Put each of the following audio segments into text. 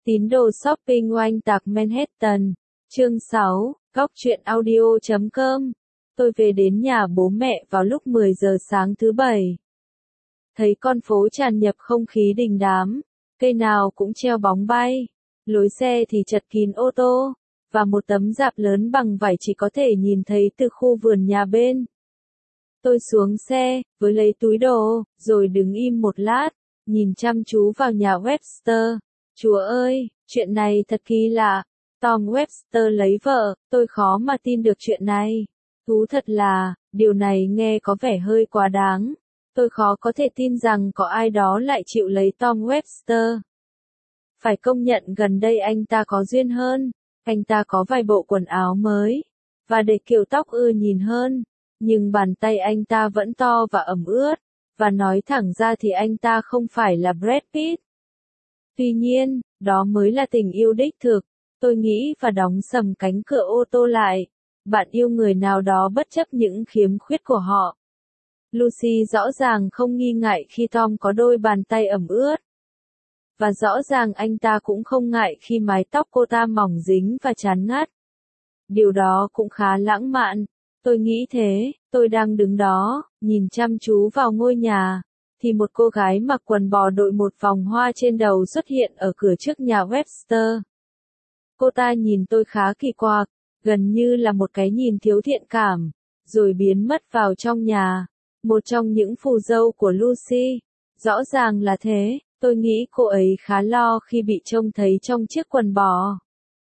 Tín đồ shopping oanh tạc Manhattan. Chương 6, góc truyện audio.com. Tôi về đến nhà bố mẹ vào lúc 10 giờ sáng thứ Bảy. Thấy con phố tràn ngập không khí đình đám, cây nào cũng treo bóng bay, lối xe thì chật kín ô tô, và một tấm rạp lớn bằng vải chỉ có thể nhìn thấy từ khu vườn nhà bên. Tôi xuống xe, với lấy túi đồ, rồi đứng im một lát, nhìn chăm chú vào nhà Webster. Chúa ơi, chuyện này thật kỳ lạ. Tom Webster lấy vợ, tôi khó mà tin được chuyện này. Thú thật là, điều này nghe có vẻ hơi quá đáng. Tôi khó có thể tin rằng có ai đó lại chịu lấy Tom Webster. Phải công nhận gần đây anh ta có duyên hơn, anh ta có vài bộ quần áo mới, và để kiểu tóc ưa nhìn hơn, nhưng bàn tay anh ta vẫn to và ẩm ướt, và nói thẳng ra thì anh ta không phải là Brad Pitt. Tuy nhiên, đó mới là tình yêu đích thực. Tôi nghĩ và đóng sầm cánh cửa ô tô lại. Bạn yêu người nào đó bất chấp những khiếm khuyết của họ. Lucy rõ ràng không nghi ngại khi Tom có đôi bàn tay ẩm ướt. Và rõ ràng anh ta cũng không ngại khi mái tóc cô ta mỏng dính và chán ngắt. Điều đó cũng khá lãng mạn. Tôi nghĩ thế, tôi đang đứng đó, nhìn chăm chú vào ngôi nhà. Thì một cô gái mặc quần bò đội một vòng hoa trên đầu xuất hiện ở cửa trước nhà Webster. Cô ta nhìn tôi khá kỳ quặc, gần như là một cái nhìn thiếu thiện cảm, rồi biến mất vào trong nhà. Một trong những phù dâu của Lucy. Rõ ràng là thế, tôi nghĩ cô ấy khá lo khi bị trông thấy trong chiếc quần bò.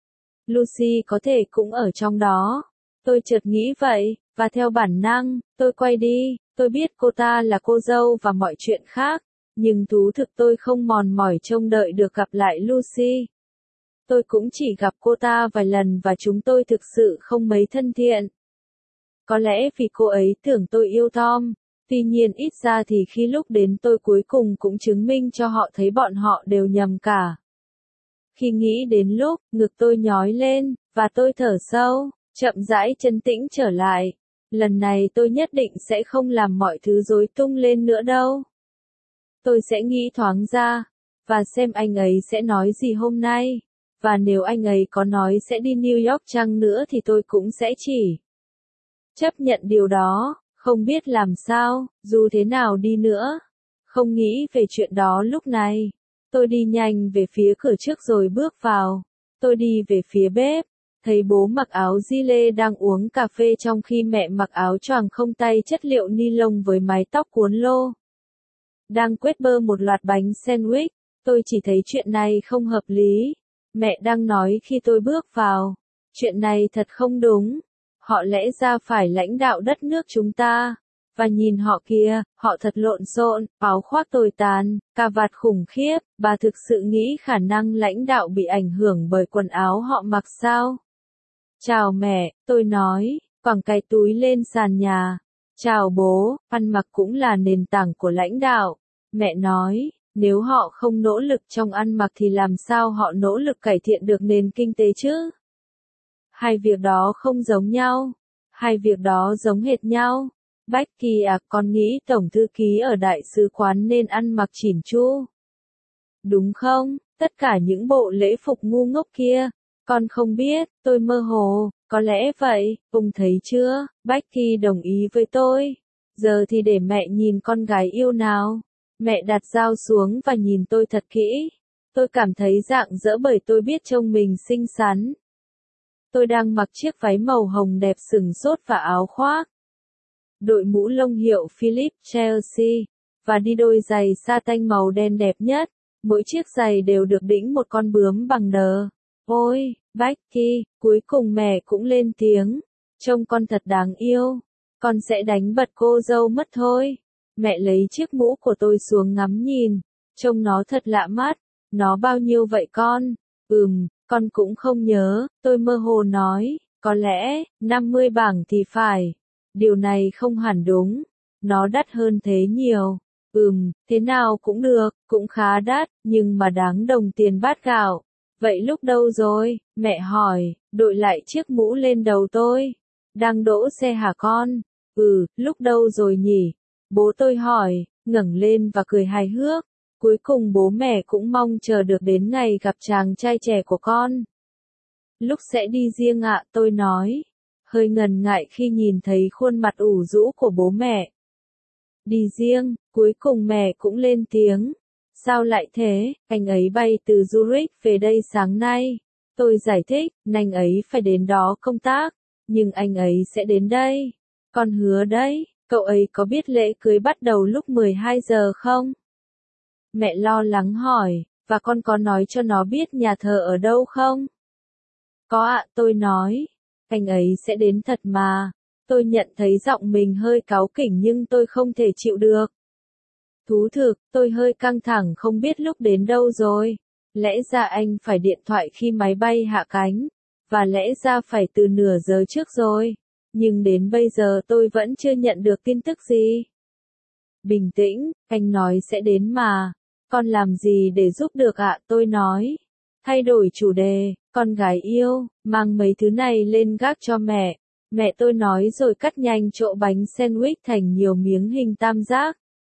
Lucy có thể cũng ở trong đó. Tôi chợt nghĩ vậy, và theo bản năng, tôi quay đi. Tôi biết cô ta là cô dâu và mọi chuyện khác, nhưng thú thực tôi không mòn mỏi trông đợi được gặp lại Lucy. Tôi cũng chỉ gặp cô ta vài lần và chúng tôi thực sự không mấy thân thiện. Có lẽ vì cô ấy tưởng tôi yêu Tom, tuy nhiên ít ra thì khi lúc đến tôi cuối cùng cũng chứng minh cho họ thấy bọn họ đều nhầm cả. Khi nghĩ đến lúc, ngực tôi nhói lên, và tôi thở sâu, chậm rãi trấn tĩnh trở lại. Lần này tôi nhất định sẽ không làm mọi thứ rối tung lên nữa đâu. Tôi sẽ nghĩ thoáng ra, và xem anh ấy sẽ nói gì hôm nay. Và nếu anh ấy có nói sẽ đi New York chăng nữa thì tôi cũng sẽ chỉ chấp nhận điều đó, không biết làm sao, dù thế nào đi nữa. Không nghĩ về chuyện đó lúc này. Tôi đi nhanh về phía cửa trước rồi bước vào. Tôi đi về phía bếp. Thấy bố mặc áo gilet đang uống cà phê trong khi mẹ mặc áo choàng không tay chất liệu ni lông với mái tóc cuốn lô. Đang quét bơ một loạt bánh sandwich, tôi chỉ thấy chuyện này không hợp lý. Mẹ đang nói khi tôi bước vào. Chuyện này thật không đúng. Họ lẽ ra phải lãnh đạo đất nước chúng ta. Và nhìn họ kìa, họ thật lộn xộn, áo khoác tồi tàn, cà vạt khủng khiếp. Bà thực sự nghĩ khả năng lãnh đạo bị ảnh hưởng bởi quần áo họ mặc sao? Chào mẹ, tôi nói, quẳng cái túi lên sàn nhà. Chào bố, ăn mặc cũng là nền tảng của lãnh đạo. Mẹ nói, nếu họ không nỗ lực trong ăn mặc thì làm sao họ nỗ lực cải thiện được nền kinh tế chứ? Hai việc đó không giống nhau. Hai việc đó giống hệt nhau. Becky à, con nghĩ tổng thư ký ở đại sứ quán nên ăn mặc chỉn chu. Đúng không? Tất cả những bộ lễ phục ngu ngốc kia. Con không biết, tôi mơ hồ, có lẽ vậy, ông thấy chưa, Becky đồng ý với tôi. Giờ thì để mẹ nhìn con gái yêu nào. Mẹ đặt dao xuống và nhìn tôi thật kỹ. Tôi cảm thấy rạng rỡ bởi tôi biết trông mình xinh xắn. Tôi đang mặc chiếc váy màu hồng đẹp sừng sốt và áo khoác. Đội mũ lông hiệu Philip Chelsea, và đi đôi giày sa tanh màu đen đẹp nhất. Mỗi chiếc giày đều được đĩnh một con bướm bằng nờ. Ôi, Becky, cuối cùng mẹ cũng lên tiếng. Trông con thật đáng yêu. Con sẽ đánh bật cô dâu mất thôi. Mẹ lấy chiếc mũ của tôi xuống ngắm nhìn. Trông nó thật lạ mắt. Nó bao nhiêu vậy con? Con cũng không nhớ. Tôi mơ hồ nói. Có lẽ, 50 bảng thì phải. Điều này không hẳn đúng. Nó đắt hơn thế nhiều. Thế nào cũng được, cũng khá đắt, nhưng mà đáng đồng tiền bát gạo. Vậy lúc đâu rồi? Mẹ hỏi, đội lại chiếc mũ lên đầu tôi. Đang đỗ xe hả con? Lúc đâu rồi nhỉ? Bố tôi hỏi, ngẩng lên và cười hài hước. Cuối cùng bố mẹ cũng mong chờ được đến ngày gặp chàng trai trẻ của con. Lúc sẽ đi riêng ạ, tôi nói. Hơi ngần ngại khi nhìn thấy khuôn mặt ủ rũ của bố mẹ. Đi riêng, cuối cùng mẹ cũng lên tiếng. Sao lại thế, anh ấy bay từ Zurich về đây sáng nay. Tôi giải thích, anh ấy phải đến đó công tác, nhưng anh ấy sẽ đến đây. Con hứa đấy, cậu ấy có biết lễ cưới bắt đầu lúc 12 giờ không? Mẹ lo lắng hỏi, và con có nói cho nó biết nhà thờ ở đâu không? Có ạ, tôi nói. Anh ấy sẽ đến thật mà. Tôi nhận thấy giọng mình hơi cáu kỉnh nhưng tôi không thể chịu được. Thú thực, tôi hơi căng thẳng không biết lúc đến đâu rồi. Lẽ ra anh phải điện thoại khi máy bay hạ cánh, và lẽ ra phải từ nửa giờ trước rồi. Nhưng đến bây giờ tôi vẫn chưa nhận được tin tức gì. Bình tĩnh, anh nói sẽ đến mà. Con làm gì để giúp được ạ? Tôi nói. Thay đổi chủ đề, con gái yêu, mang mấy thứ này lên gác cho mẹ. Mẹ tôi nói rồi cắt nhanh chỗ bánh sandwich thành nhiều miếng hình tam giác.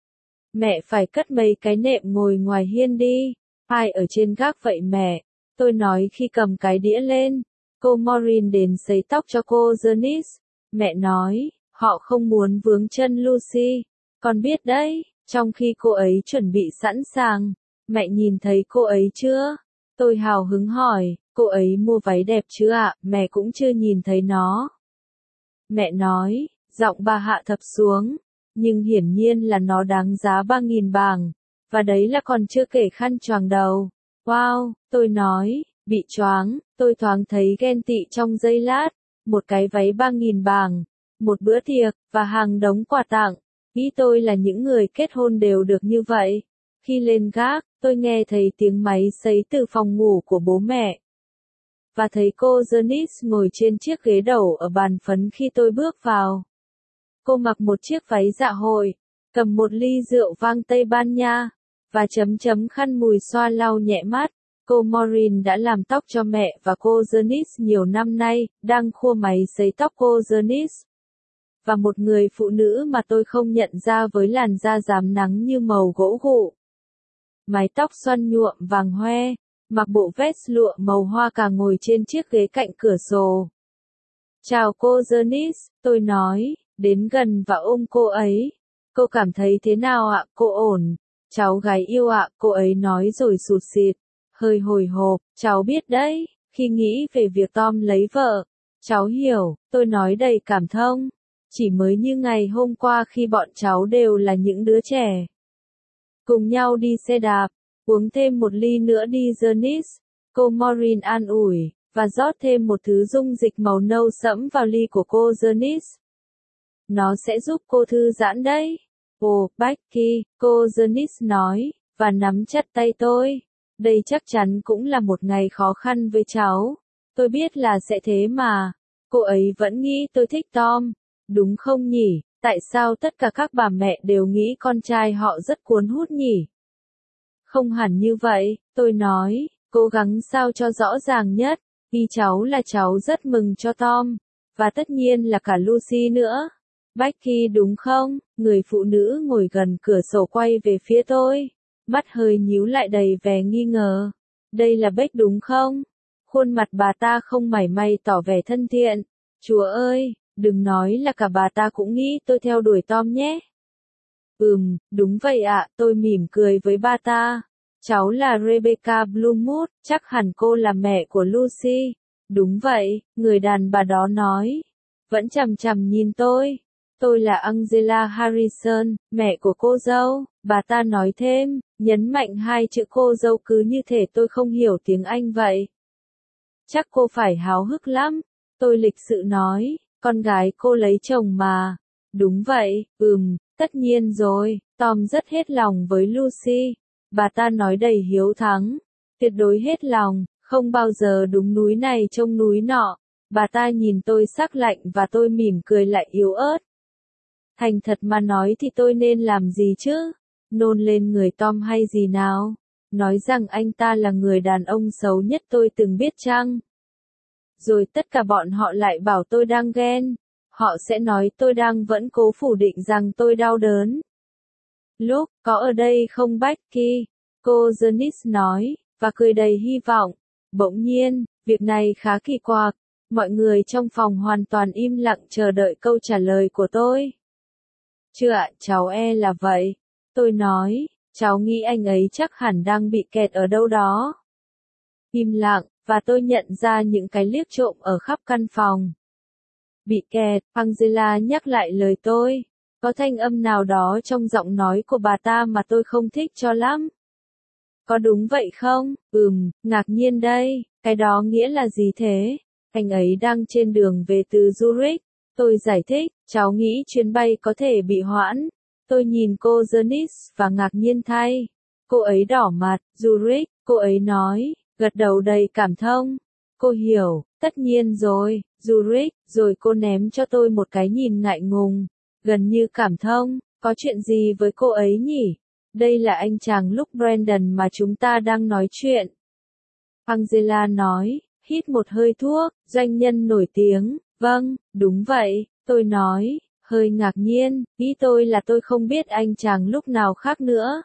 Mẹ phải cất mấy cái nệm ngồi ngoài hiên đi. Ai ở trên gác vậy mẹ? Tôi nói khi cầm cái đĩa lên. Cô Maureen đến sấy tóc cho cô Janice. Mẹ nói, họ không muốn vướng chân Lucy. Con biết đấy, trong khi cô ấy chuẩn bị sẵn sàng. Mẹ nhìn thấy cô ấy chưa? Tôi hào hứng hỏi, cô ấy mua váy đẹp chưa ạ? Mẹ cũng chưa nhìn thấy nó. Mẹ nói, giọng bà hạ thấp xuống. Nhưng hiển nhiên là nó đáng giá 3.000 bảng. Và đấy là còn chưa kể khăn choàng đầu. Wow, tôi nói, bị choáng, tôi thoáng thấy ghen tị trong giây lát. Một cái váy 3.000 bảng, một bữa tiệc, và hàng đống quà tặng. Nghĩ tôi là những người kết hôn đều được như vậy. Khi lên gác, tôi nghe thấy tiếng máy sấy từ phòng ngủ của bố mẹ. Và thấy cô Janice ngồi trên chiếc ghế đầu ở bàn phấn khi tôi bước vào. Cô mặc một chiếc váy dạ hội, cầm một ly rượu vang Tây Ban Nha, và chấm khăn mùi xoa lau nhẹ mắt. Cô Maureen đã làm tóc cho mẹ và cô Janice nhiều năm nay, đang khua máy sấy tóc cô Janice. Và một người phụ nữ mà tôi không nhận ra với làn da rám nắng như màu gỗ gụ. Mái tóc xoăn nhuộm vàng hoe, mặc bộ vest lụa màu hoa cà ngồi trên chiếc ghế cạnh cửa sổ. Chào cô Janice, tôi nói, đến gần và ôm cô ấy. Cô cảm thấy thế nào ạ? Cô ổn. Cháu gái yêu ạ, cô ấy nói rồi sụt sịt. Hơi hồi hộp, cháu biết đấy, khi nghĩ về việc Tom lấy vợ. Cháu hiểu, tôi nói đầy cảm thông. Chỉ mới như ngày hôm qua khi bọn cháu đều là những đứa trẻ. Cùng nhau đi xe đạp, uống thêm một ly nữa đi Janice. Cô Maureen an ủi, và rót thêm một thứ dung dịch màu nâu sẫm vào ly của cô Janice. Nó sẽ giúp cô thư giãn đấy. Ồ, Becky, cô Janice nói, và nắm chặt tay tôi. Đây chắc chắn cũng là một ngày khó khăn với cháu. Tôi biết là sẽ thế mà. Cô ấy vẫn nghĩ tôi thích Tom. Đúng không nhỉ? Tại sao tất cả các bà mẹ đều nghĩ con trai họ rất cuốn hút nhỉ? Không hẳn như vậy, tôi nói, cố gắng sao cho rõ ràng nhất. Vì cháu là cháu rất mừng cho Tom. Và tất nhiên là cả Lucy nữa. Becky đúng không? Người phụ nữ ngồi gần cửa sổ quay về phía tôi. Mắt hơi nhíu lại đầy vẻ nghi ngờ. Đây là Beck đúng không? Khuôn mặt bà ta không mảy may tỏ vẻ thân thiện. Chúa ơi, đừng nói là cả bà ta cũng nghĩ tôi theo đuổi Tom nhé. Đúng vậy ạ, tôi mỉm cười với bà ta. Cháu là Rebecca Bloomwood, chắc hẳn cô là mẹ của Lucy. Đúng vậy, người đàn bà đó nói. Vẫn chằm chằm nhìn tôi. Tôi là Angela Harrison, mẹ của cô dâu, bà ta nói thêm, nhấn mạnh hai chữ cô dâu cứ như thể tôi không hiểu tiếng Anh vậy. Chắc cô phải háo hức lắm. Tôi lịch sự nói, con gái cô lấy chồng mà. Đúng vậy, tất nhiên rồi, Tom rất hết lòng với Lucy. Bà ta nói đầy hiếu thắng, tuyệt đối hết lòng, không bao giờ đúng núi này trông núi nọ. Bà ta nhìn tôi sắc lạnh và tôi mỉm cười lại yếu ớt. Thành thật mà nói thì tôi nên làm gì chứ? Nôn lên người Tom hay gì nào? Nói rằng anh ta là người đàn ông xấu nhất tôi từng biết chăng? Rồi tất cả bọn họ lại bảo tôi đang ghen. Họ sẽ nói tôi đang vẫn cố phủ định rằng tôi đau đớn. Lúc, có ở đây không Becky? Cô Janice nói, và cười đầy hy vọng. Bỗng nhiên, việc này khá kỳ quặc. Mọi người trong phòng hoàn toàn im lặng chờ đợi câu trả lời của tôi. Chưa ạ, cháu là vậy. Tôi nói, cháu nghĩ anh ấy chắc hẳn đang bị kẹt ở đâu đó. Im lặng, và tôi nhận ra những cái liếc trộm ở khắp căn phòng. Bị kẹt, Angela nhắc lại lời tôi. Có thanh âm nào đó trong giọng nói của bà ta mà tôi không thích cho lắm. Có đúng vậy không? Ngạc nhiên đây, cái đó nghĩa là gì thế? Anh ấy đang trên đường về từ Zurich. Tôi giải thích, cháu nghĩ chuyến bay có thể bị hoãn. Tôi nhìn cô Janice và ngạc nhiên thay. Cô ấy đỏ mặt, Zurich, cô ấy nói, gật đầu đầy cảm thông. Cô hiểu, tất nhiên rồi, Zurich, rồi cô ném cho tôi một cái nhìn ngại ngùng, gần như cảm thông, có chuyện gì với cô ấy nhỉ? Đây là anh chàng lúc Brandon mà chúng ta đang nói chuyện. Angela nói, hít một hơi thuốc, doanh nhân nổi tiếng, vâng, đúng vậy, tôi nói, hơi ngạc nhiên, ý tôi là tôi không biết anh chàng lúc nào khác nữa.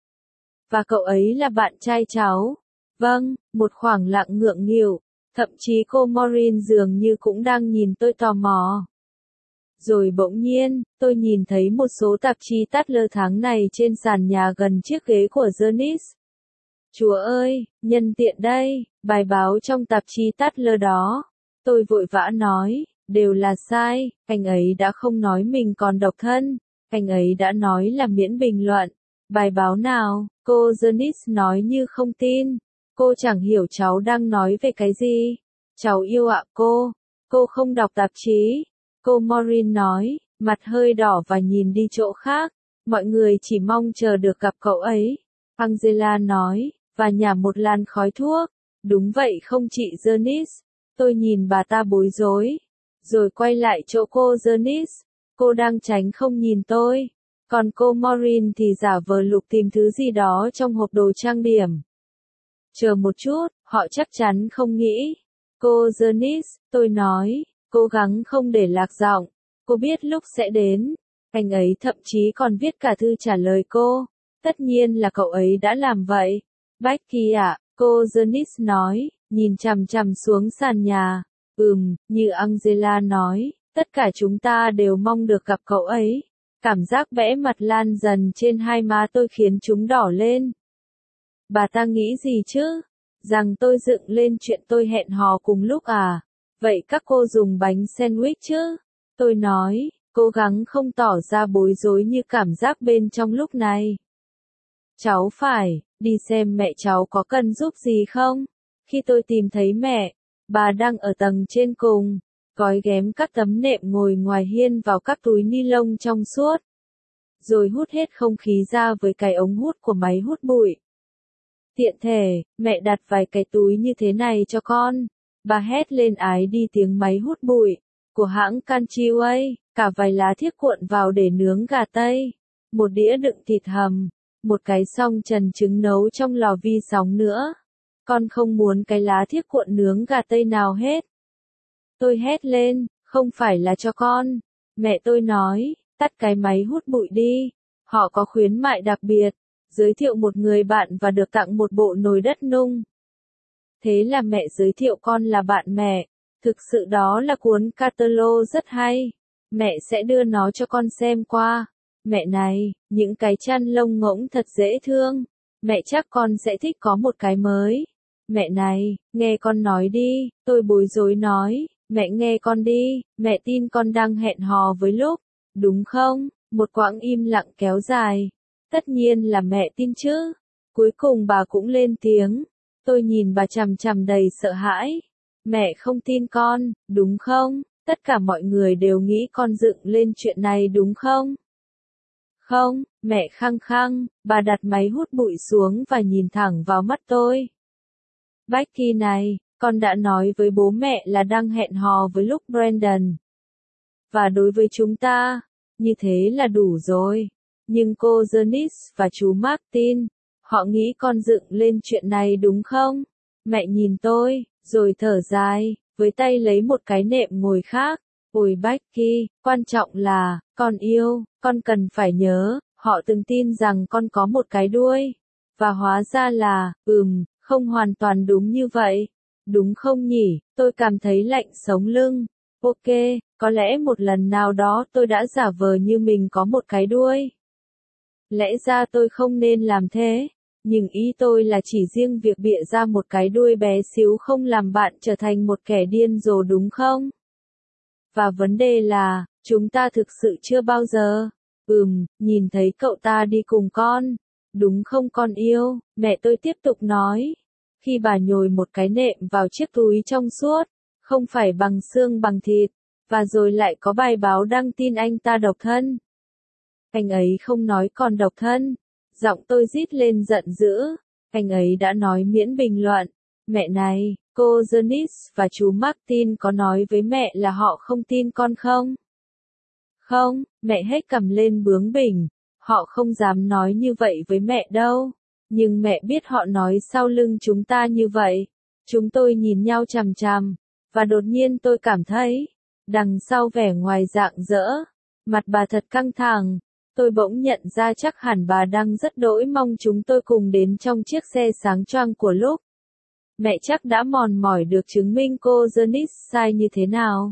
Và cậu ấy là bạn trai cháu. Vâng, một khoảng lặng ngượng nghịu, thậm chí cô Maureen dường như cũng đang nhìn tôi tò mò. Rồi bỗng nhiên, tôi nhìn thấy một số tạp chí Tatler tháng này trên sàn nhà gần chiếc ghế của Janice. Chúa ơi, nhân tiện đây, bài báo trong tạp chí Tatler đó. Tôi vội vã nói, đều là sai, anh ấy đã không nói mình còn độc thân, anh ấy đã nói là miễn bình luận. Bài báo nào? Cô Janice nói như không tin. Cô chẳng hiểu cháu đang nói về cái gì. Cháu yêu ạ cô không đọc tạp chí. Cô Maureen nói, mặt hơi đỏ và nhìn đi chỗ khác. Mọi người chỉ mong chờ được gặp cậu ấy. Angela nói, và nhả một làn khói thuốc. Đúng vậy không chị Janice? Tôi nhìn bà ta bối rối. Rồi quay lại chỗ cô Janice. Cô đang tránh không nhìn tôi. Còn cô Maureen thì giả vờ lục tìm thứ gì đó trong hộp đồ trang điểm. Chờ một chút, họ chắc chắn không nghĩ. Cô Janice, tôi nói, cố gắng không để lạc giọng. Cô biết lúc sẽ đến. Anh ấy thậm chí còn viết cả thư trả lời cô. Tất nhiên là cậu ấy đã làm vậy. Becky ạ, cô Janice nói, nhìn chằm chằm xuống sàn nhà. Như Angela nói, tất cả chúng ta đều mong được gặp cậu ấy. Cảm giác bẽ mặt lan dần trên hai má tôi khiến chúng đỏ lên. Bà ta nghĩ gì chứ? Rằng tôi dựng lên chuyện tôi hẹn hò cùng lúc à? Vậy các cô dùng bánh sandwich chứ? Tôi nói, cố gắng không tỏ ra bối rối như cảm giác bên trong lúc này. Cháu phải, đi xem mẹ cháu có cần giúp gì không? Khi tôi tìm thấy mẹ, bà đang ở tầng trên cùng, gói ghém các tấm nệm ngồi ngoài hiên vào các túi ni lông trong suốt. Rồi hút hết không khí ra với cái ống hút của máy hút bụi. Tiện thể, mẹ đặt vài cái túi như thế này cho con. Bà hét lên ái đi tiếng máy hút bụi của hãng Canchiway, cả vài lá thiếc cuộn vào để nướng gà tây, một đĩa đựng thịt hầm, một cái song trần trứng nấu trong lò vi sóng nữa. Con không muốn cái lá thiếc cuộn nướng gà tây nào hết. Tôi hét lên, không phải là cho con. Mẹ tôi nói, tắt cái máy hút bụi đi. Họ có khuyến mại đặc biệt, giới thiệu một người bạn và được tặng một bộ nồi đất nung. Thế là mẹ giới thiệu con là bạn mẹ. Thực sự đó là cuốn catalog rất hay. Mẹ sẽ đưa nó cho con xem qua. Mẹ này, những cái chăn lông ngỗng thật dễ thương. Mẹ chắc con sẽ thích có một cái mới. Mẹ này, nghe con nói đi. Tôi bối rối nói, mẹ nghe con đi. Mẹ tin con đang hẹn hò với Lúc, đúng không? Một quãng im lặng kéo dài. Tất nhiên là mẹ tin chứ. Cuối cùng bà cũng lên tiếng. Tôi nhìn bà chằm chằm đầy sợ hãi. Mẹ không tin con, đúng không? Tất cả mọi người đều nghĩ con dựng lên chuyện này đúng không? Không, mẹ khăng khăng, bà đặt máy hút bụi xuống và nhìn thẳng vào mắt tôi. Becky này, con đã nói với bố mẹ là đang hẹn hò với Lúc Brandon. Và đối với chúng ta, như thế là đủ rồi. Nhưng cô Janice và chú Martin, họ nghĩ con dựng lên chuyện này đúng không? Mẹ nhìn tôi, rồi thở dài, với tay lấy một cái nệm ngồi khác. Ôi Becky, quan trọng là, con yêu, con cần phải nhớ, họ từng tin rằng con có một cái đuôi. Và hóa ra là, không hoàn toàn đúng như vậy. Đúng không nhỉ? Tôi cảm thấy lạnh sống lưng. Ok, có lẽ một lần nào đó tôi đã giả vờ như mình có một cái đuôi. Lẽ ra tôi không nên làm thế. Nhưng ý tôi là chỉ riêng việc bịa ra một cái đuôi bé xíu không làm bạn trở thành một kẻ điên rồ đúng không? Và vấn đề là, chúng ta thực sự chưa bao giờ, nhìn thấy cậu ta đi cùng con. Đúng không con yêu? Mẹ tôi tiếp tục nói. Khi bà nhồi một cái nệm vào chiếc túi trong suốt, không phải bằng xương bằng thịt, và rồi lại có bài báo đăng tin anh ta độc thân. Anh ấy không nói còn độc thân. Giọng tôi rít lên giận dữ. Anh ấy đã nói miễn bình luận. Mẹ này, cô Janice và chú Martin có nói với mẹ là họ không tin con không? Không, mẹ hết cầm lên bướng bỉnh. Họ không dám nói như vậy với mẹ đâu. Nhưng mẹ biết họ nói sau lưng chúng ta như vậy. Chúng tôi nhìn nhau chằm chằm. Và đột nhiên tôi cảm thấy, đằng sau vẻ ngoài rạng rỡ, mặt bà thật căng thẳng. Tôi bỗng nhận ra chắc hẳn bà đang rất đỗi mong chúng tôi cùng đến trong chiếc xe sáng choang của lúc. Mẹ chắc đã mòn mỏi được chứng minh cô Janice sai như thế nào.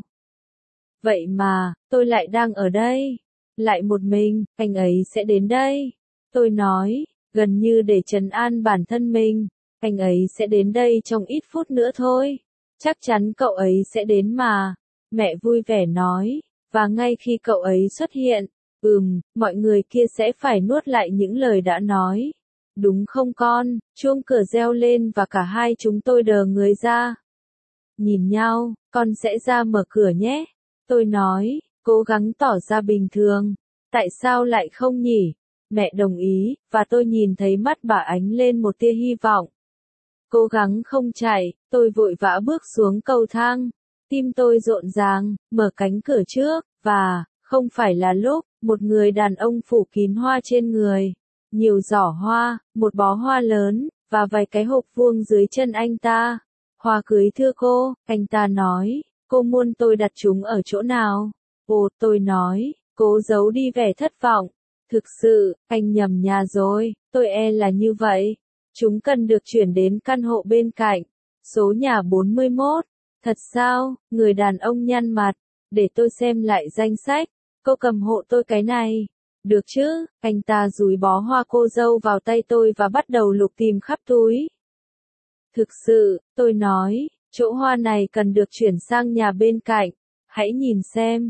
Vậy mà, tôi lại đang ở đây. Lại một mình, anh ấy sẽ đến đây. Tôi nói, gần như để trấn an bản thân mình. Anh ấy sẽ đến đây trong ít phút nữa thôi. Chắc chắn cậu ấy sẽ đến mà. Mẹ vui vẻ nói. Và ngay khi cậu ấy xuất hiện, mọi người kia sẽ phải nuốt lại những lời đã nói. Đúng không con? Chuông cửa reo lên và cả hai chúng tôi đờ người ra. Nhìn nhau, con sẽ ra mở cửa nhé. Tôi nói, cố gắng tỏ ra bình thường. Tại sao lại không nhỉ? Mẹ đồng ý, và tôi nhìn thấy mắt bà ánh lên một tia hy vọng. Cố gắng không chạy, tôi vội vã bước xuống cầu thang. Tim tôi rộn ràng, mở cánh cửa trước, và, không phải là lúc, một người đàn ông phủ kín hoa trên người. Nhiều giỏ hoa, một bó hoa lớn, và vài cái hộp vuông dưới chân anh ta. Hoa cưới thưa cô, anh ta nói, cô muốn tôi đặt chúng ở chỗ nào? Ồ, tôi nói, cố giấu đi vẻ thất vọng. Thực sự, anh nhầm nhà rồi, tôi e là như vậy. Chúng cần được chuyển đến căn hộ bên cạnh. Số nhà 41. Thật sao? Người đàn ông nhăn mặt. Để tôi xem lại danh sách. Cô cầm hộ tôi cái này. Được chứ? Anh ta dúi bó hoa cô dâu vào tay tôi và bắt đầu lục tìm khắp túi. Thực sự, tôi nói, chỗ hoa này cần được chuyển sang nhà bên cạnh. Hãy nhìn xem,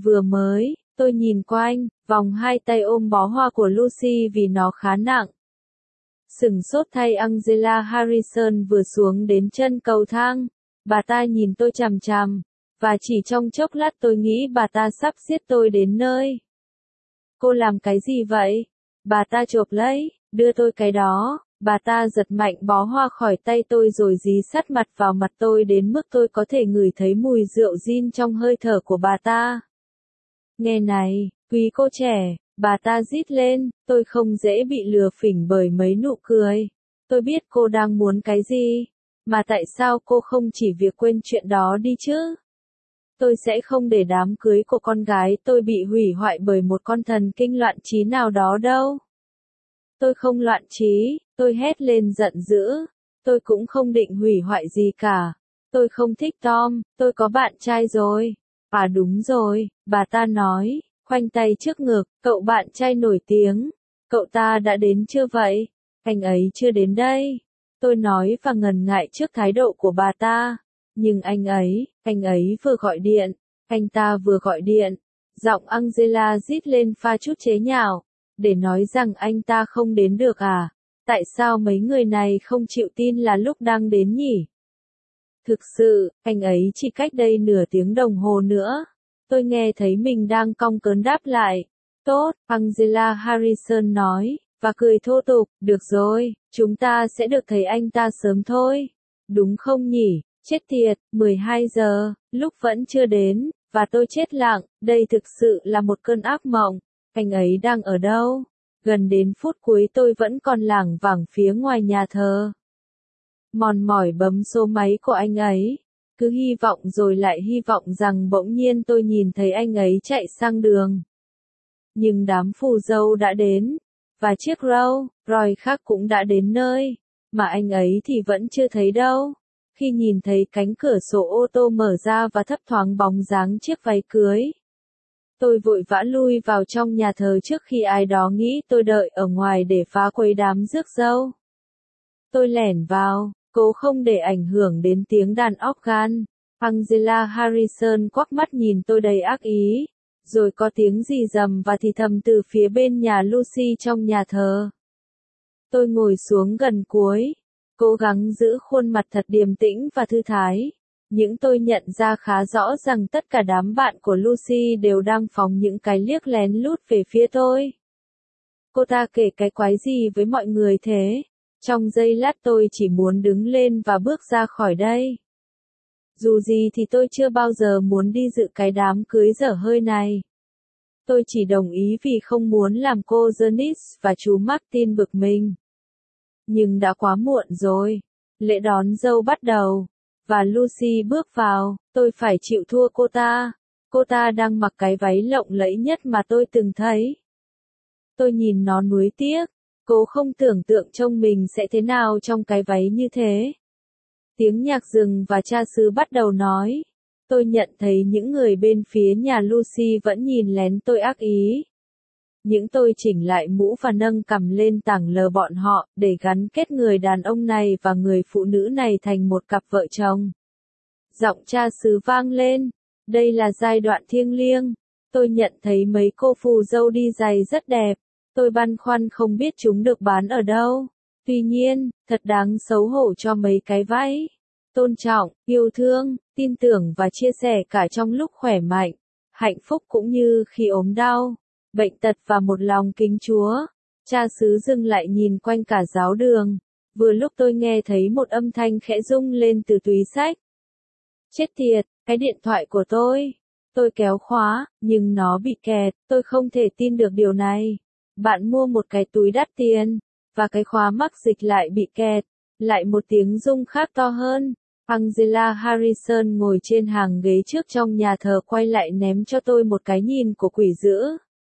tôi nhìn quanh, vòng hai tay ôm bó hoa của Lucy vì nó khá nặng. Sửng sốt thay Angela Harrison vừa xuống đến chân cầu thang. Bà ta nhìn tôi chằm chằm, và chỉ trong chốc lát tôi nghĩ bà ta sắp giết tôi đến nơi. Cô làm cái gì vậy? Bà ta chộp lấy, đưa tôi cái đó. Bà ta giật mạnh bó hoa khỏi tay tôi rồi dí sát mặt vào mặt tôi đến mức tôi có thể ngửi thấy mùi rượu gin trong hơi thở của bà ta. Nghe này, quý cô trẻ, bà ta rít lên, tôi không dễ bị lừa phỉnh bởi mấy nụ cười. Tôi biết cô đang muốn cái gì, mà tại sao cô không chỉ việc quên chuyện đó đi chứ? Tôi sẽ không để đám cưới của con gái tôi bị hủy hoại bởi một con thần kinh loạn trí nào đó đâu. Tôi không loạn trí, tôi hét lên giận dữ. Tôi cũng không định hủy hoại gì cả. Tôi không thích Tom, tôi có bạn trai rồi. À đúng rồi, bà ta nói, khoanh tay trước ngực, cậu bạn trai nổi tiếng. Cậu ta đã đến chưa vậy? Anh ấy chưa đến đây. Tôi nói và ngần ngại trước thái độ của bà ta. Nhưng anh ấy vừa gọi điện. Anh ta vừa gọi điện. Giọng Angela rít lên pha chút chế nhạo. Để nói rằng anh ta không đến được à? Tại sao mấy người này không chịu tin là lúc đang đến nhỉ? Thực sự, anh ấy chỉ cách đây nửa tiếng đồng hồ nữa. Tôi nghe thấy mình đang cong cớn đáp lại. Tốt, Angela Harrison nói, và cười thô tục, được rồi, chúng ta sẽ được thấy anh ta sớm thôi. Đúng không nhỉ? Chết tiệt, 12 giờ, lúc vẫn chưa đến, và tôi chết lặng, đây thực sự là một cơn ác mộng. Anh ấy đang ở đâu? Gần đến phút cuối tôi vẫn còn lảng vảng phía ngoài nhà thờ. Mòn mỏi bấm số máy của anh ấy. Cứ hy vọng rồi lại hy vọng rằng bỗng nhiên tôi nhìn thấy anh ấy chạy sang đường. Nhưng đám phù dâu đã đến. và chiếc Rolls Royce khác cũng đã đến nơi, mà anh ấy thì vẫn chưa thấy đâu. Khi nhìn thấy cánh cửa sổ ô tô mở ra và thấp thoáng bóng dáng chiếc váy cưới, tôi vội vã lui vào trong nhà thờ trước khi ai đó nghĩ tôi đợi ở ngoài để phá quấy đám rước dâu. Tôi lẻn vào, cố không để ảnh hưởng đến tiếng đàn organ. Angela Harrison quắc mắt nhìn tôi đầy ác ý, rồi có tiếng rì rầm và thì thầm từ phía bên nhà Lucy trong nhà thờ. Tôi ngồi xuống gần cuối, cố gắng giữ khuôn mặt thật điềm tĩnh và thư thái. Nhưng tôi nhận ra khá rõ rằng tất cả đám bạn của Lucy đều đang phóng những cái liếc lén lút về phía tôi. Cô ta kể cái quái gì với mọi người thế? Trong giây lát tôi chỉ muốn đứng lên và bước ra khỏi đây. Dù gì thì tôi chưa bao giờ muốn đi dự cái đám cưới dở hơi này. Tôi chỉ đồng ý vì không muốn làm cô Janice và chú Martin bực mình. Nhưng đã quá muộn rồi. Lễ đón dâu bắt đầu. Và Lucy bước vào, tôi phải chịu thua cô ta. Cô ta đang mặc cái váy lộng lẫy nhất mà tôi từng thấy. Tôi nhìn nó nuối tiếc, cố không tưởng tượng trông mình sẽ thế nào trong cái váy như thế. Tiếng nhạc dừng và cha xứ bắt đầu nói. Tôi nhận thấy những người bên phía nhà Lucy vẫn nhìn lén tôi ác ý. Những tôi chỉnh lại mũ và nâng cằm lên tảng lờ bọn họ, để gắn kết người đàn ông này và người phụ nữ này thành một cặp vợ chồng. Giọng cha xứ vang lên. Đây là giai đoạn thiêng liêng. Tôi nhận thấy mấy cô phù dâu đi giày rất đẹp. Tôi băn khoăn không biết chúng được bán ở đâu. Tuy nhiên, thật đáng xấu hổ cho mấy cái váy. Tôn trọng, yêu thương, tin tưởng và chia sẻ cả trong lúc khỏe mạnh, hạnh phúc cũng như khi ốm đau, bệnh tật và một lòng kính Chúa. Cha xứ dừng lại nhìn quanh cả giáo đường. Vừa lúc tôi nghe thấy một âm thanh khẽ rung lên từ túi xách. Chết tiệt, cái điện thoại của tôi. Tôi kéo khóa, nhưng nó bị kẹt. Tôi không thể tin được điều này. Bạn mua một cái túi đắt tiền, và cái khóa mắc dịch lại bị kẹt. Lại một tiếng rung khác to hơn. Angela Harrison ngồi trên hàng ghế trước trong nhà thờ quay lại ném cho tôi một cái nhìn của quỷ dữ.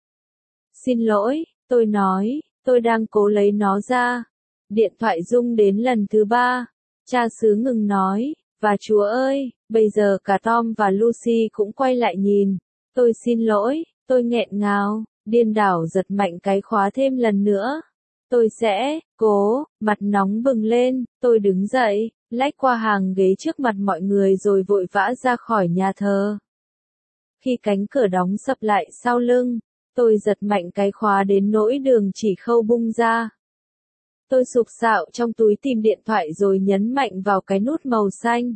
Xin lỗi, tôi nói, tôi đang cố lấy nó ra. Điện thoại rung đến lần thứ 3. Cha xứ ngừng nói, và Chúa ơi, bây giờ cả Tom và Lucy cũng quay lại nhìn. Tôi xin lỗi, tôi nghẹn ngào, điên đảo giật mạnh cái khóa thêm lần nữa. Tôi sẽ, cố, mặt nóng bừng lên, tôi đứng dậy, lách qua hàng ghế trước mặt mọi người rồi vội vã ra khỏi nhà thờ. Khi cánh cửa đóng sập lại sau lưng, tôi giật mạnh cái khóa đến nỗi đường chỉ khâu bung ra. Tôi sục sạo trong túi tìm điện thoại rồi nhấn mạnh vào cái nút màu xanh.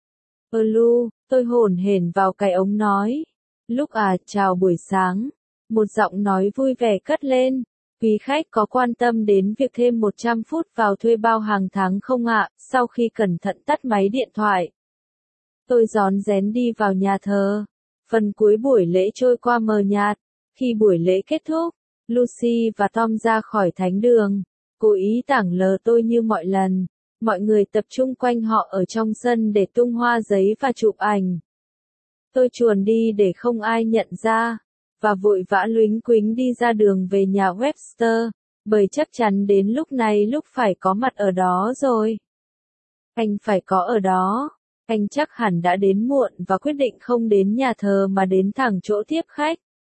Lu, tôi hổn hển vào cái ống nói. Lúc chào buổi sáng. Một giọng nói vui vẻ cất lên. Quý khách có quan tâm đến việc thêm 100 phút vào thuê bao hàng tháng không ạ? Sau khi cẩn thận tắt máy điện thoại, tôi rón rén đi vào nhà thờ. Phần cuối buổi lễ trôi qua mờ nhạt. Khi buổi lễ kết thúc, Lucy và Tom ra khỏi thánh đường, cố ý tảng lờ tôi như mọi lần. Mọi người tập trung quanh họ ở trong sân để tung hoa giấy và chụp ảnh. Tôi chuồn đi để không ai nhận ra, và vội vã luính quính đi ra đường về nhà Webster, bởi chắc chắn đến lúc này lúc phải có mặt ở đó rồi. Anh phải có ở đó. Anh chắc hẳn đã đến muộn và quyết định không đến nhà thờ mà đến thẳng chỗ tiếp khách.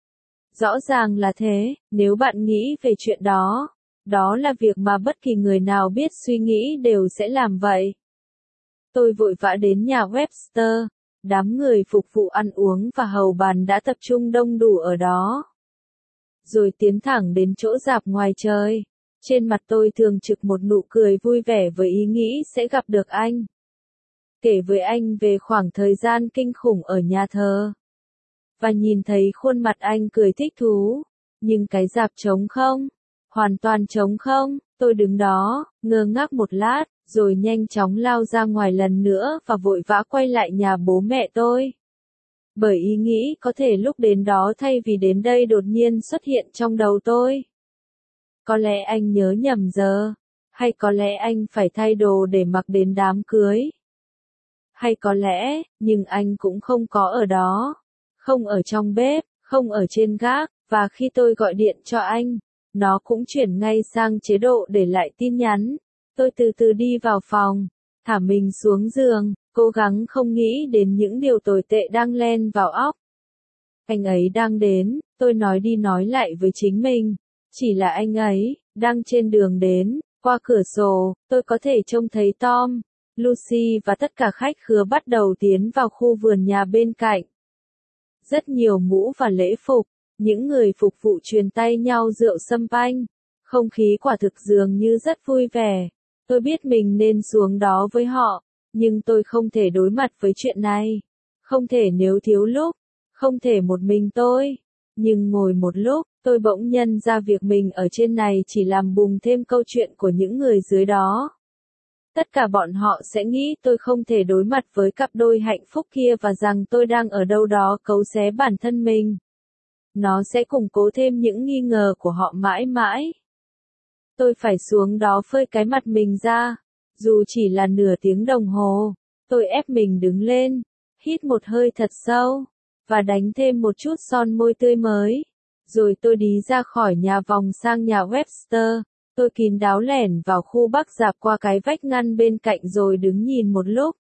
Rõ ràng là thế, nếu bạn nghĩ về chuyện đó. Đó là việc mà bất kỳ người nào biết suy nghĩ đều sẽ làm vậy. Tôi vội vã đến nhà Webster. Đám người phục vụ ăn uống và hầu bàn đã tập trung đông đủ ở đó. Rồi tiến thẳng đến chỗ rạp ngoài trời. Trên mặt tôi thường trực một nụ cười vui vẻ với ý nghĩ sẽ gặp được anh. Kể với anh về khoảng thời gian kinh khủng ở nhà thờ. Và nhìn thấy khuôn mặt anh cười thích thú. Nhưng cái rạp trống không? Hoàn toàn trống không? Tôi đứng đó, ngơ ngác một lát, rồi nhanh chóng lao ra ngoài lần nữa và vội vã quay lại nhà bố mẹ tôi. Bởi ý nghĩ có thể lúc đến đó thay vì đến đây đột nhiên xuất hiện trong đầu tôi. Có lẽ anh nhớ nhầm giờ. Hay có lẽ anh phải thay đồ để mặc đến đám cưới. Hay có lẽ, nhưng anh cũng không có ở đó. Không ở trong bếp, không ở trên gác, và khi tôi gọi điện cho anh, nó cũng chuyển ngay sang chế độ để lại tin nhắn. Tôi từ từ đi vào phòng, thả mình xuống giường, cố gắng không nghĩ đến những điều tồi tệ đang len vào óc. Anh ấy đang đến, tôi nói đi nói lại với chính mình. Chỉ là anh ấy, đang trên đường đến, qua cửa sổ, tôi có thể trông thấy Tom, Lucy và tất cả khách khứa bắt đầu tiến vào khu vườn nhà bên cạnh. Rất nhiều mũ và lễ phục, những người phục vụ truyền tay nhau rượu sâm panh. Không khí quả thực dường như rất vui vẻ. Tôi biết mình nên xuống đó với họ, nhưng tôi không thể đối mặt với chuyện này. Không thể nếu thiếu lúc, không thể một mình tôi. Nhưng ngồi một lúc, tôi bỗng nhận ra việc mình ở trên này chỉ làm bùng thêm câu chuyện của những người dưới đó. Tất cả bọn họ sẽ nghĩ tôi không thể đối mặt với cặp đôi hạnh phúc kia và rằng tôi đang ở đâu đó cấu xé bản thân mình. Nó sẽ củng cố thêm những nghi ngờ của họ mãi mãi. Tôi phải xuống đó phơi cái mặt mình ra. Dù chỉ là nửa tiếng đồng hồ, tôi ép mình đứng lên, hít một hơi thật sâu, và đánh thêm một chút son môi tươi mới. Rồi tôi đi ra khỏi nhà vòng sang nhà Webster. Tôi kín đáo lẻn vào khu bắc dạp qua cái vách ngăn bên cạnh rồi đứng nhìn một lúc.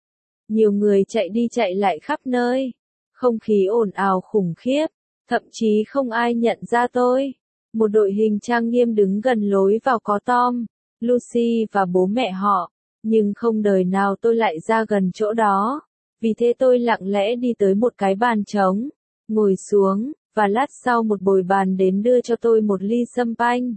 Nhiều người chạy đi chạy lại khắp nơi. Không khí ồn ào khủng khiếp. Thậm chí không ai nhận ra tôi. Một đội hình trang nghiêm đứng gần lối vào có Tom, Lucy và bố mẹ họ. Nhưng không đời nào tôi lại ra gần chỗ đó. Vì thế tôi lặng lẽ đi tới một cái bàn trống, ngồi xuống, và lát sau một bồi bàn đến đưa cho tôi một ly sâm panh.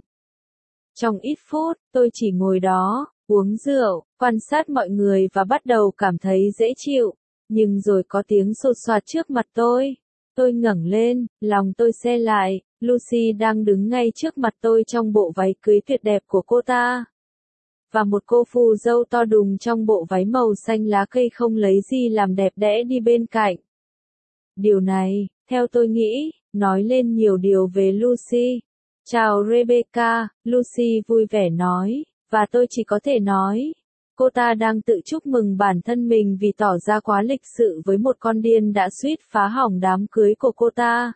Trong ít phút, tôi chỉ ngồi đó, uống rượu, quan sát mọi người và bắt đầu cảm thấy dễ chịu. Nhưng rồi có tiếng sột soạt trước mặt tôi. Tôi ngẩng lên, lòng tôi se lại. Lucy đang đứng ngay trước mặt tôi trong bộ váy cưới tuyệt đẹp của cô ta. Và một cô phù dâu to đùng trong bộ váy màu xanh lá cây không lấy gì làm đẹp đẽ đi bên cạnh. Điều này, theo tôi nghĩ, nói lên nhiều điều về Lucy. Chào Rebecca, Lucy vui vẻ nói, và tôi chỉ có thể nói. Cô ta đang tự chúc mừng bản thân mình vì tỏ ra quá lịch sự với một con điên đã suýt phá hỏng đám cưới của cô ta.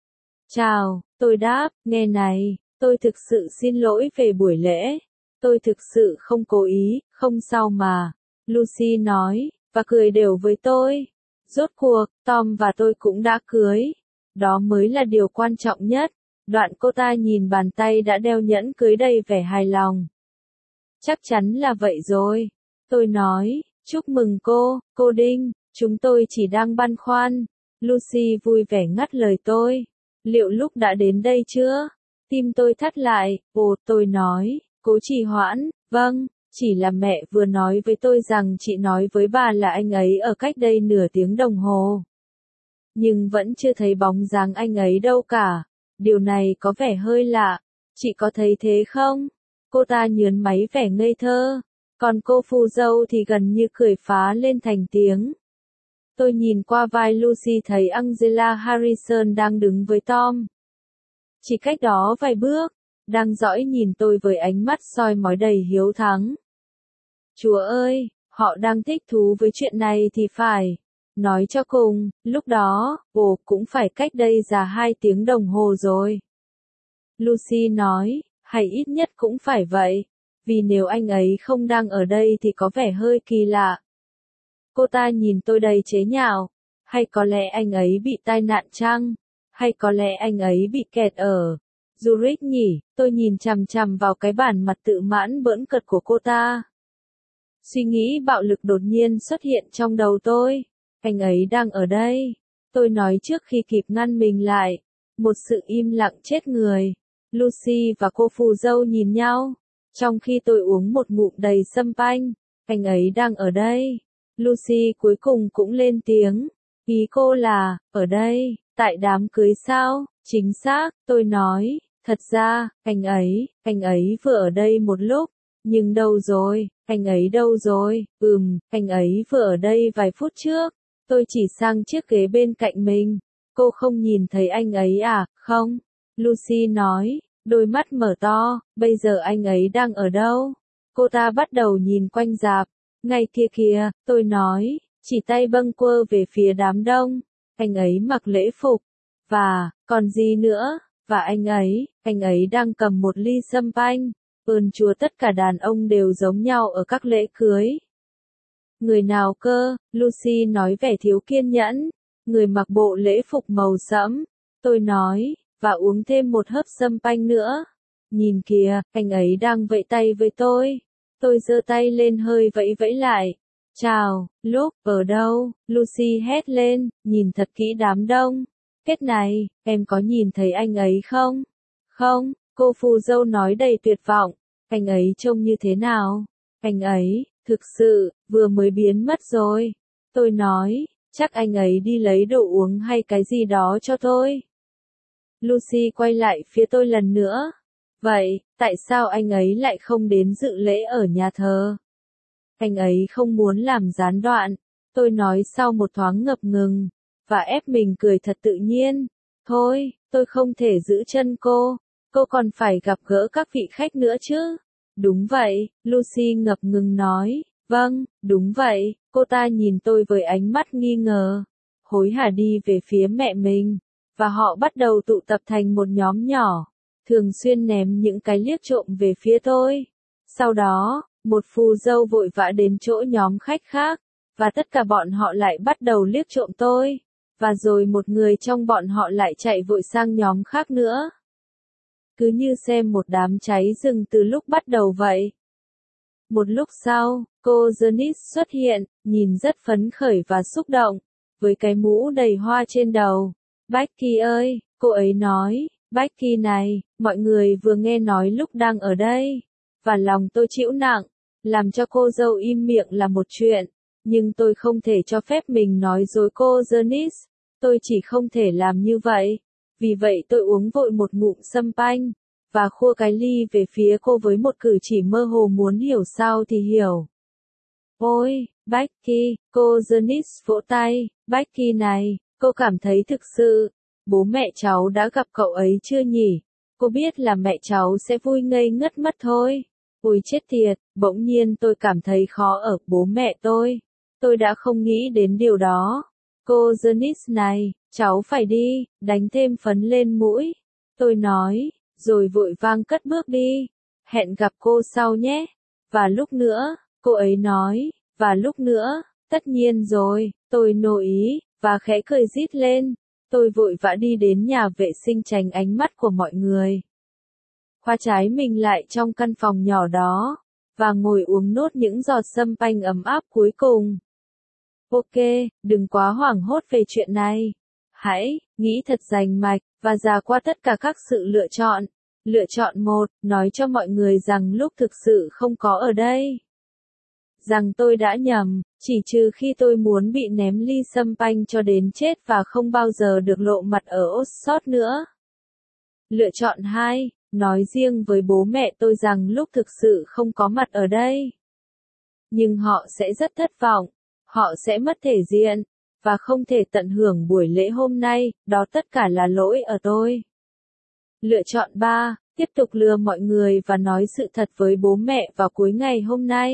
Chào, tôi đáp, nghe này, tôi thực sự xin lỗi về buổi lễ. Tôi thực sự không cố ý, không sao mà. Lucy nói, và cười đều với tôi. Rốt cuộc, Tom và tôi cũng đã cưới. Đó mới là điều quan trọng nhất. Đoạn cô ta nhìn bàn tay đã đeo nhẫn cưới đầy vẻ hài lòng. Chắc chắn là vậy rồi. Tôi nói, chúc mừng cô Đinh, chúng tôi chỉ đang băn khoăn. Lucy vui vẻ ngắt lời tôi. Liệu lúc đã đến đây chưa? Tim tôi thắt lại, tôi nói, cố trì hoãn, vâng, chỉ là mẹ vừa nói với tôi rằng chị nói với bà là anh ấy ở cách đây nửa tiếng đồng hồ. Nhưng vẫn chưa thấy bóng dáng anh ấy đâu cả. Điều này có vẻ hơi lạ. Chị có thấy thế không? Cô ta nhớn máy vẻ ngây thơ. Còn cô phù dâu thì gần như cười phá lên thành tiếng. Tôi nhìn qua vai Lucy thấy Angela Harrison đang đứng với Tom. Chỉ cách đó vài bước, đang dõi nhìn tôi với ánh mắt soi mói đầy hiếu thắng. Chúa ơi, họ đang thích thú với chuyện này thì phải. Nói cho cùng, lúc đó, cũng phải cách đây già 2 tiếng đồng hồ rồi. Lucy nói, hay ít nhất cũng phải vậy. Vì nếu anh ấy không đang ở đây thì có vẻ hơi kỳ lạ. Cô ta nhìn tôi đầy chế nhạo. Hay có lẽ anh ấy bị tai nạn chăng? Hay có lẽ anh ấy bị kẹt ở Zurich nhỉ? Tôi nhìn chằm chằm vào cái bản mặt tự mãn bỡn cợt của cô ta. Suy nghĩ bạo lực đột nhiên xuất hiện trong đầu tôi. Anh ấy đang ở đây. Tôi nói trước khi kịp ngăn mình lại. Một sự im lặng chết người. Lucy và cô phù dâu nhìn nhau. Trong khi tôi uống một ngụm đầy sâm panh. Anh ấy đang ở đây. Lucy cuối cùng cũng lên tiếng. Ý cô là, ở đây, tại đám cưới sao? Chính xác, tôi nói. Thật ra, anh ấy vừa ở đây một lúc. Nhưng đâu rồi, anh ấy đâu rồi? Anh ấy vừa ở đây vài phút trước. Tôi chỉ sang chiếc ghế bên cạnh mình. Cô không nhìn thấy anh ấy à, không? Lucy nói, đôi mắt mở to, bây giờ anh ấy đang ở đâu? Cô ta bắt đầu nhìn quanh rạp. Ngay kia kìa, tôi nói, chỉ tay bâng quơ về phía đám đông. Anh ấy mặc lễ phục. Và, còn gì nữa? Và anh ấy đang cầm một ly sâm panh. Ơn Chúa, tất cả đàn ông đều giống nhau ở các lễ cưới. Người nào cơ? Lucy nói vẻ thiếu kiên nhẫn. Người mặc bộ lễ phục màu sẫm. Tôi nói, và uống thêm một hớp sâm panh nữa. Nhìn kìa, anh ấy đang vẫy tay với tôi. Tôi giơ tay lên hơi vẫy vẫy lại. Chào, Luke, ở đâu? Lucy hét lên, nhìn thật kỹ đám đông. Kết này, em có nhìn thấy anh ấy không? Không, cô phù dâu nói đầy tuyệt vọng. Anh ấy trông như thế nào? Anh ấy, thực sự, vừa mới biến mất rồi. Tôi nói, chắc anh ấy đi lấy đồ uống hay cái gì đó cho tôi. Lucy quay lại phía tôi lần nữa. Vậy, tại sao anh ấy lại không đến dự lễ ở nhà thờ? Anh ấy không muốn làm gián đoạn. Tôi nói sau một thoáng ngập ngừng, và ép mình cười thật tự nhiên. Thôi, tôi không thể giữ chân cô. Cô còn phải gặp gỡ các vị khách nữa chứ. Đúng vậy, Lucy ngập ngừng nói. Vâng, đúng vậy. Cô ta nhìn tôi với ánh mắt nghi ngờ. Hối hả đi về phía mẹ mình. Và họ bắt đầu tụ tập thành một nhóm nhỏ. Thường xuyên ném những cái liếc trộm về phía tôi. Sau đó, một phù dâu vội vã đến chỗ nhóm khách khác. Và tất cả bọn họ lại bắt đầu liếc trộm tôi. Và rồi một người trong bọn họ lại chạy vội sang nhóm khác nữa. Cứ như xem một đám cháy rừng từ lúc bắt đầu vậy. Một lúc sau, cô Janice xuất hiện, nhìn rất phấn khởi và xúc động, với cái mũ đầy hoa trên đầu. Becky ơi, cô ấy nói, Becky này, mọi người vừa nghe nói lúc đang ở đây. Và lòng tôi chịu nặng, làm cho cô dâu im miệng là một chuyện, nhưng tôi không thể cho phép mình nói dối cô Janice. Tôi chỉ không thể làm như vậy. Vì vậy tôi uống vội một ngụm sâm panh, và khua cái ly về phía cô với một cử chỉ mơ hồ muốn hiểu sao thì hiểu. Ôi, Becky, cô Janice vỗ tay, Becky này, cô cảm thấy thực sự, bố mẹ cháu đã gặp cậu ấy chưa nhỉ? Cô biết là mẹ cháu sẽ vui ngây ngất mất thôi. Ôi chết tiệt, bỗng nhiên tôi cảm thấy khó ở bố mẹ tôi. Tôi đã không nghĩ đến điều đó. Cô Janice này, cháu phải đi, đánh thêm phấn lên mũi. Tôi nói, rồi vội vang cất bước đi. Hẹn gặp cô sau nhé. Và lúc nữa, cô ấy nói, và lúc nữa, tất nhiên rồi, tôi nổ ý, và khẽ cười rít lên. Tôi vội vã đi đến nhà vệ sinh tránh ánh mắt của mọi người. Khóa trái mình lại trong căn phòng nhỏ đó, và ngồi uống nốt những giọt sâm panh ấm áp cuối cùng. Ok, đừng quá hoảng hốt về chuyện này. Hãy, nghĩ thật rành mạch, và dà qua tất cả các sự lựa chọn. Lựa chọn 1, nói cho mọi người rằng lúc thực sự không có ở đây. Rằng tôi đã nhầm, chỉ trừ khi tôi muốn bị ném ly sâm panh cho đến chết và không bao giờ được lộ mặt ở Oxford nữa. Lựa chọn 2, nói riêng với bố mẹ tôi rằng lúc thực sự không có mặt ở đây. Nhưng họ sẽ rất thất vọng, họ sẽ mất thể diện, và không thể tận hưởng buổi lễ hôm nay, đó tất cả là lỗi ở tôi. Lựa chọn 3, tiếp tục lừa mọi người và nói sự thật với bố mẹ vào cuối ngày hôm nay.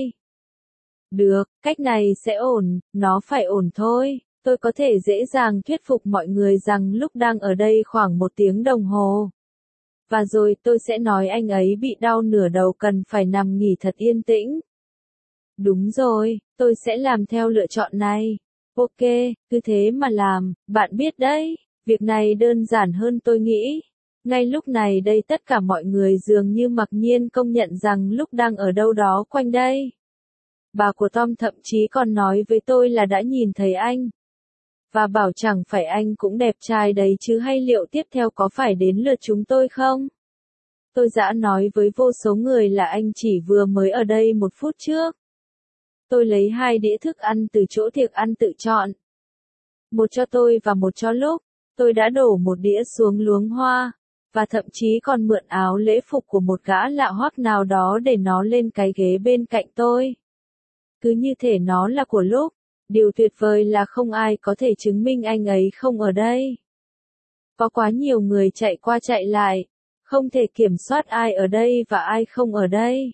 Được, cách này sẽ ổn, nó phải ổn thôi. Tôi có thể dễ dàng thuyết phục mọi người rằng lúc đang ở đây khoảng 1 tiếng đồng hồ. Và rồi tôi sẽ nói anh ấy bị đau nửa đầu cần phải nằm nghỉ thật yên tĩnh. Đúng rồi, tôi sẽ làm theo lựa chọn này. Ok, cứ thế mà làm, bạn biết đấy, việc này đơn giản hơn tôi nghĩ. Ngay lúc này đây tất cả mọi người dường như mặc nhiên công nhận rằng lúc đang ở đâu đó quanh đây. Bà của Tom thậm chí còn nói với tôi là đã nhìn thấy anh. Và bảo chẳng phải anh cũng đẹp trai đấy chứ, hay liệu tiếp theo có phải đến lượt chúng tôi không? Tôi đã nói với vô số người là anh chỉ vừa mới ở đây 1 phút trước. Tôi lấy 2 đĩa thức ăn từ chỗ tiệc ăn tự chọn. Một cho tôi và một cho Luke. Tôi đã đổ một đĩa xuống luống hoa, và thậm chí còn mượn áo lễ phục của một gã lạ hoắc nào đó để nó lên cái ghế bên cạnh tôi. Cứ như thể nó là của Luke. Điều tuyệt vời là không ai có thể chứng minh anh ấy không ở đây. Có quá nhiều người chạy qua chạy lại, không thể kiểm soát ai ở đây và ai không ở đây.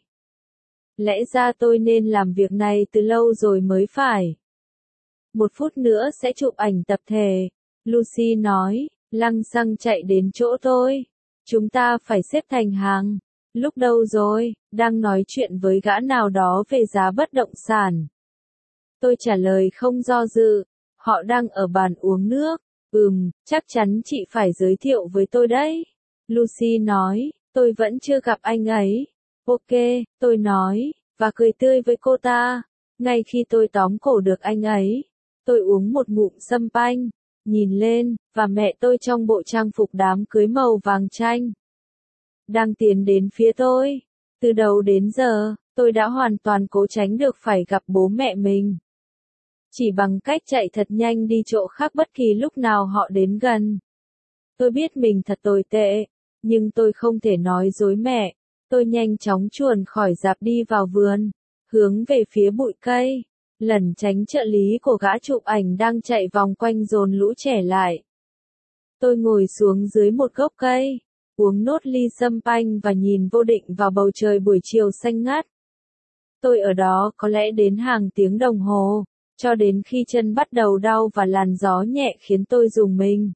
Lẽ ra tôi nên làm việc này từ lâu rồi mới phải. 1 phút nữa sẽ chụp ảnh tập thể, Lucy nói, lăng xăng chạy đến chỗ tôi. Chúng ta phải xếp thành hàng. Lúc đâu rồi, đang nói chuyện với gã nào đó về giá bất động sản. Tôi trả lời không do dự, họ đang ở bàn uống nước. Chắc chắn chị phải giới thiệu với tôi đấy. Lucy nói, tôi vẫn chưa gặp anh ấy. Ok, tôi nói, và cười tươi với cô ta. Ngay khi tôi tóm cổ được anh ấy, tôi uống một ngụm sâm panh, nhìn lên, và mẹ tôi trong bộ trang phục đám cưới màu vàng chanh đang tiến đến phía tôi. Từ đầu đến giờ, tôi đã hoàn toàn cố tránh được phải gặp bố mẹ mình. Chỉ bằng cách chạy thật nhanh đi chỗ khác bất kỳ lúc nào họ đến gần. Tôi biết mình thật tồi tệ, nhưng tôi không thể nói dối mẹ. Tôi nhanh chóng chuồn khỏi rạp đi vào vườn, hướng về phía bụi cây, lẩn tránh trợ lý của gã chụp ảnh đang chạy vòng quanh dồn lũ trẻ lại. Tôi ngồi xuống dưới một gốc cây, uống nốt ly sâm panh và nhìn vô định vào bầu trời buổi chiều xanh ngắt. Tôi ở đó có lẽ đến hàng tiếng đồng hồ, cho đến khi chân bắt đầu đau và làn gió nhẹ khiến tôi rùng mình.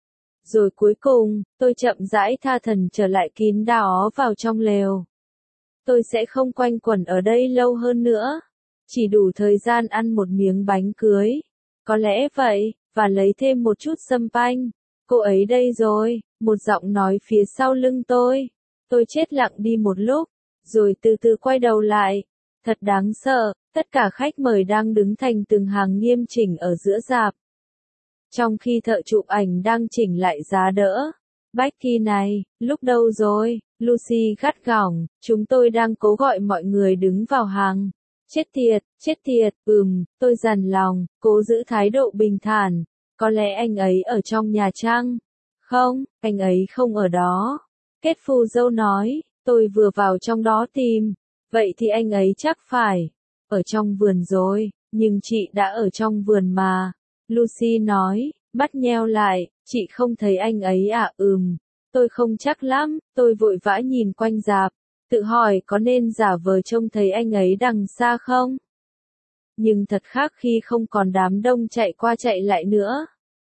Rồi cuối cùng, tôi chậm rãi tha thần trở lại kín đáo vào trong lều. Tôi sẽ không quanh quẩn ở đây lâu hơn nữa. Chỉ đủ thời gian ăn một miếng bánh cưới. Có lẽ vậy, và lấy thêm một chút sâm panh. Cô ấy đây rồi, một giọng nói phía sau lưng tôi. Tôi chết lặng đi một lúc, rồi từ từ quay đầu lại. Thật đáng sợ, tất cả khách mời đang đứng thành từng hàng nghiêm chỉnh ở giữa rạp. Trong khi thợ chụp ảnh đang chỉnh lại giá đỡ. Becky này, lúc đâu rồi? Lucy gắt gỏng, chúng tôi đang cố gọi mọi người đứng vào hàng. Chết tiệt, tôi dằn lòng, cố giữ thái độ bình thản. Có lẽ anh ấy ở trong nhà chăng? Không, anh ấy không ở đó. Kết phù dâu nói, tôi vừa vào trong đó tìm. Vậy thì anh ấy chắc phải ở trong vườn rồi, nhưng chị đã ở trong vườn mà. Lucy nói, mắt nheo lại, chị không thấy anh ấy à? Tôi không chắc lắm, tôi vội vã nhìn quanh rạp, tự hỏi có nên giả vờ trông thấy anh ấy đằng xa không? Nhưng thật khác khi không còn đám đông chạy qua chạy lại nữa.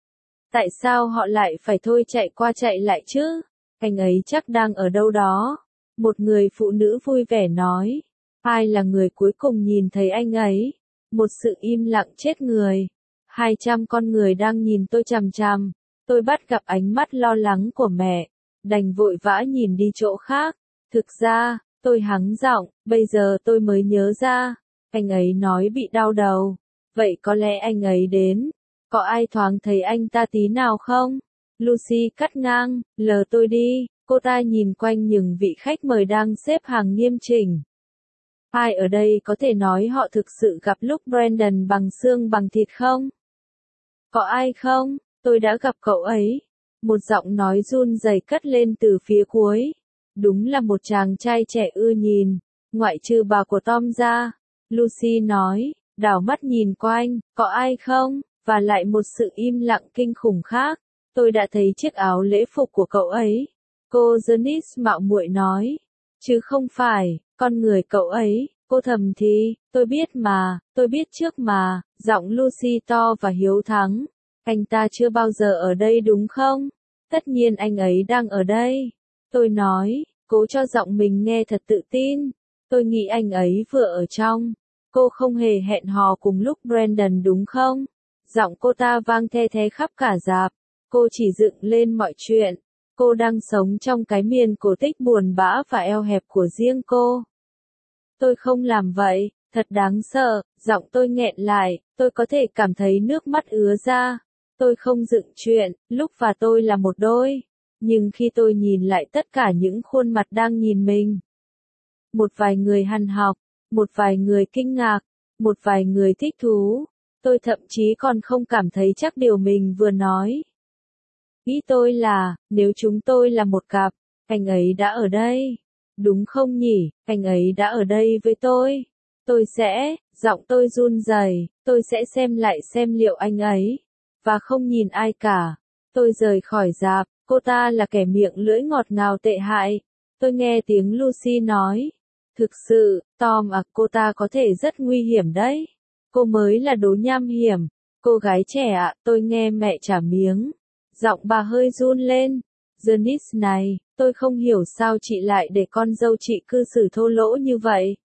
Tại sao họ lại phải thôi chạy qua chạy lại chứ? Anh ấy chắc đang ở đâu đó. Một người phụ nữ vui vẻ nói. Ai là người cuối cùng nhìn thấy anh ấy? Một sự im lặng chết người. 200 con người đang nhìn tôi chằm chằm. Tôi bắt gặp ánh mắt lo lắng của mẹ. Đành vội vã nhìn đi chỗ khác. Thực ra, tôi hắng giọng, bây giờ tôi mới nhớ ra. Anh ấy nói bị đau đầu. Vậy có lẽ anh ấy đến. Có ai thoáng thấy anh ta tí nào không? Lucy cắt ngang, lờ tôi đi. Cô ta nhìn quanh những vị khách mời đang xếp hàng nghiêm chỉnh. Ai ở đây có thể nói họ thực sự gặp lúc Brandon bằng xương bằng thịt không? Có ai không? Tôi đã gặp cậu ấy. Một giọng nói run rẩy cất lên từ phía cuối. Đúng là một chàng trai trẻ ưa nhìn, ngoại trừ bà của Tom ra. Lucy nói, đảo mắt nhìn quanh, có ai không? Và lại một sự im lặng kinh khủng khác. Tôi đã thấy chiếc áo lễ phục của cậu ấy. Cô Janice mạo muội nói. Chứ không phải, con người cậu ấy. Cô thầm thì, tôi biết mà, tôi biết trước mà. Giọng Lucy to và hiếu thắng. Anh ta chưa bao giờ ở đây đúng không? Tất nhiên anh ấy đang ở đây. Tôi nói, cố cho giọng mình nghe thật tự tin. Tôi nghĩ anh ấy vừa ở trong. Cô không hề hẹn hò cùng lúc Brandon đúng không? Giọng cô ta vang the thé khắp cả rạp. Cô chỉ dựng lên mọi chuyện. Cô đang sống trong cái miền cổ tích buồn bã và eo hẹp của riêng cô. Tôi không làm vậy, thật đáng sợ. Giọng tôi nghẹn lại, tôi có thể cảm thấy nước mắt ứa ra. Tôi không dựng chuyện, lúc và tôi là một đôi. Nhưng khi tôi nhìn lại tất cả những khuôn mặt đang nhìn mình. Một vài người hằn học, một vài người kinh ngạc, một vài người thích thú. Tôi thậm chí còn không cảm thấy chắc điều mình vừa nói. Nghĩ tôi là, nếu chúng tôi là một cặp, anh ấy đã ở đây. Đúng không nhỉ, anh ấy đã ở đây với tôi. Tôi sẽ, giọng tôi run rẩy, tôi sẽ xem lại xem liệu anh ấy. Và không nhìn ai cả. Tôi rời khỏi rạp, cô ta là kẻ miệng lưỡi ngọt ngào tệ hại. Tôi nghe tiếng Lucy nói. Thực sự, Tom à, cô ta có thể rất nguy hiểm đấy. Cô mới là đố nham hiểm. Cô gái trẻ ạ, tôi nghe mẹ trả miếng. Giọng bà hơi run lên. Janice này, tôi không hiểu sao chị lại để con dâu chị cư xử thô lỗ như vậy.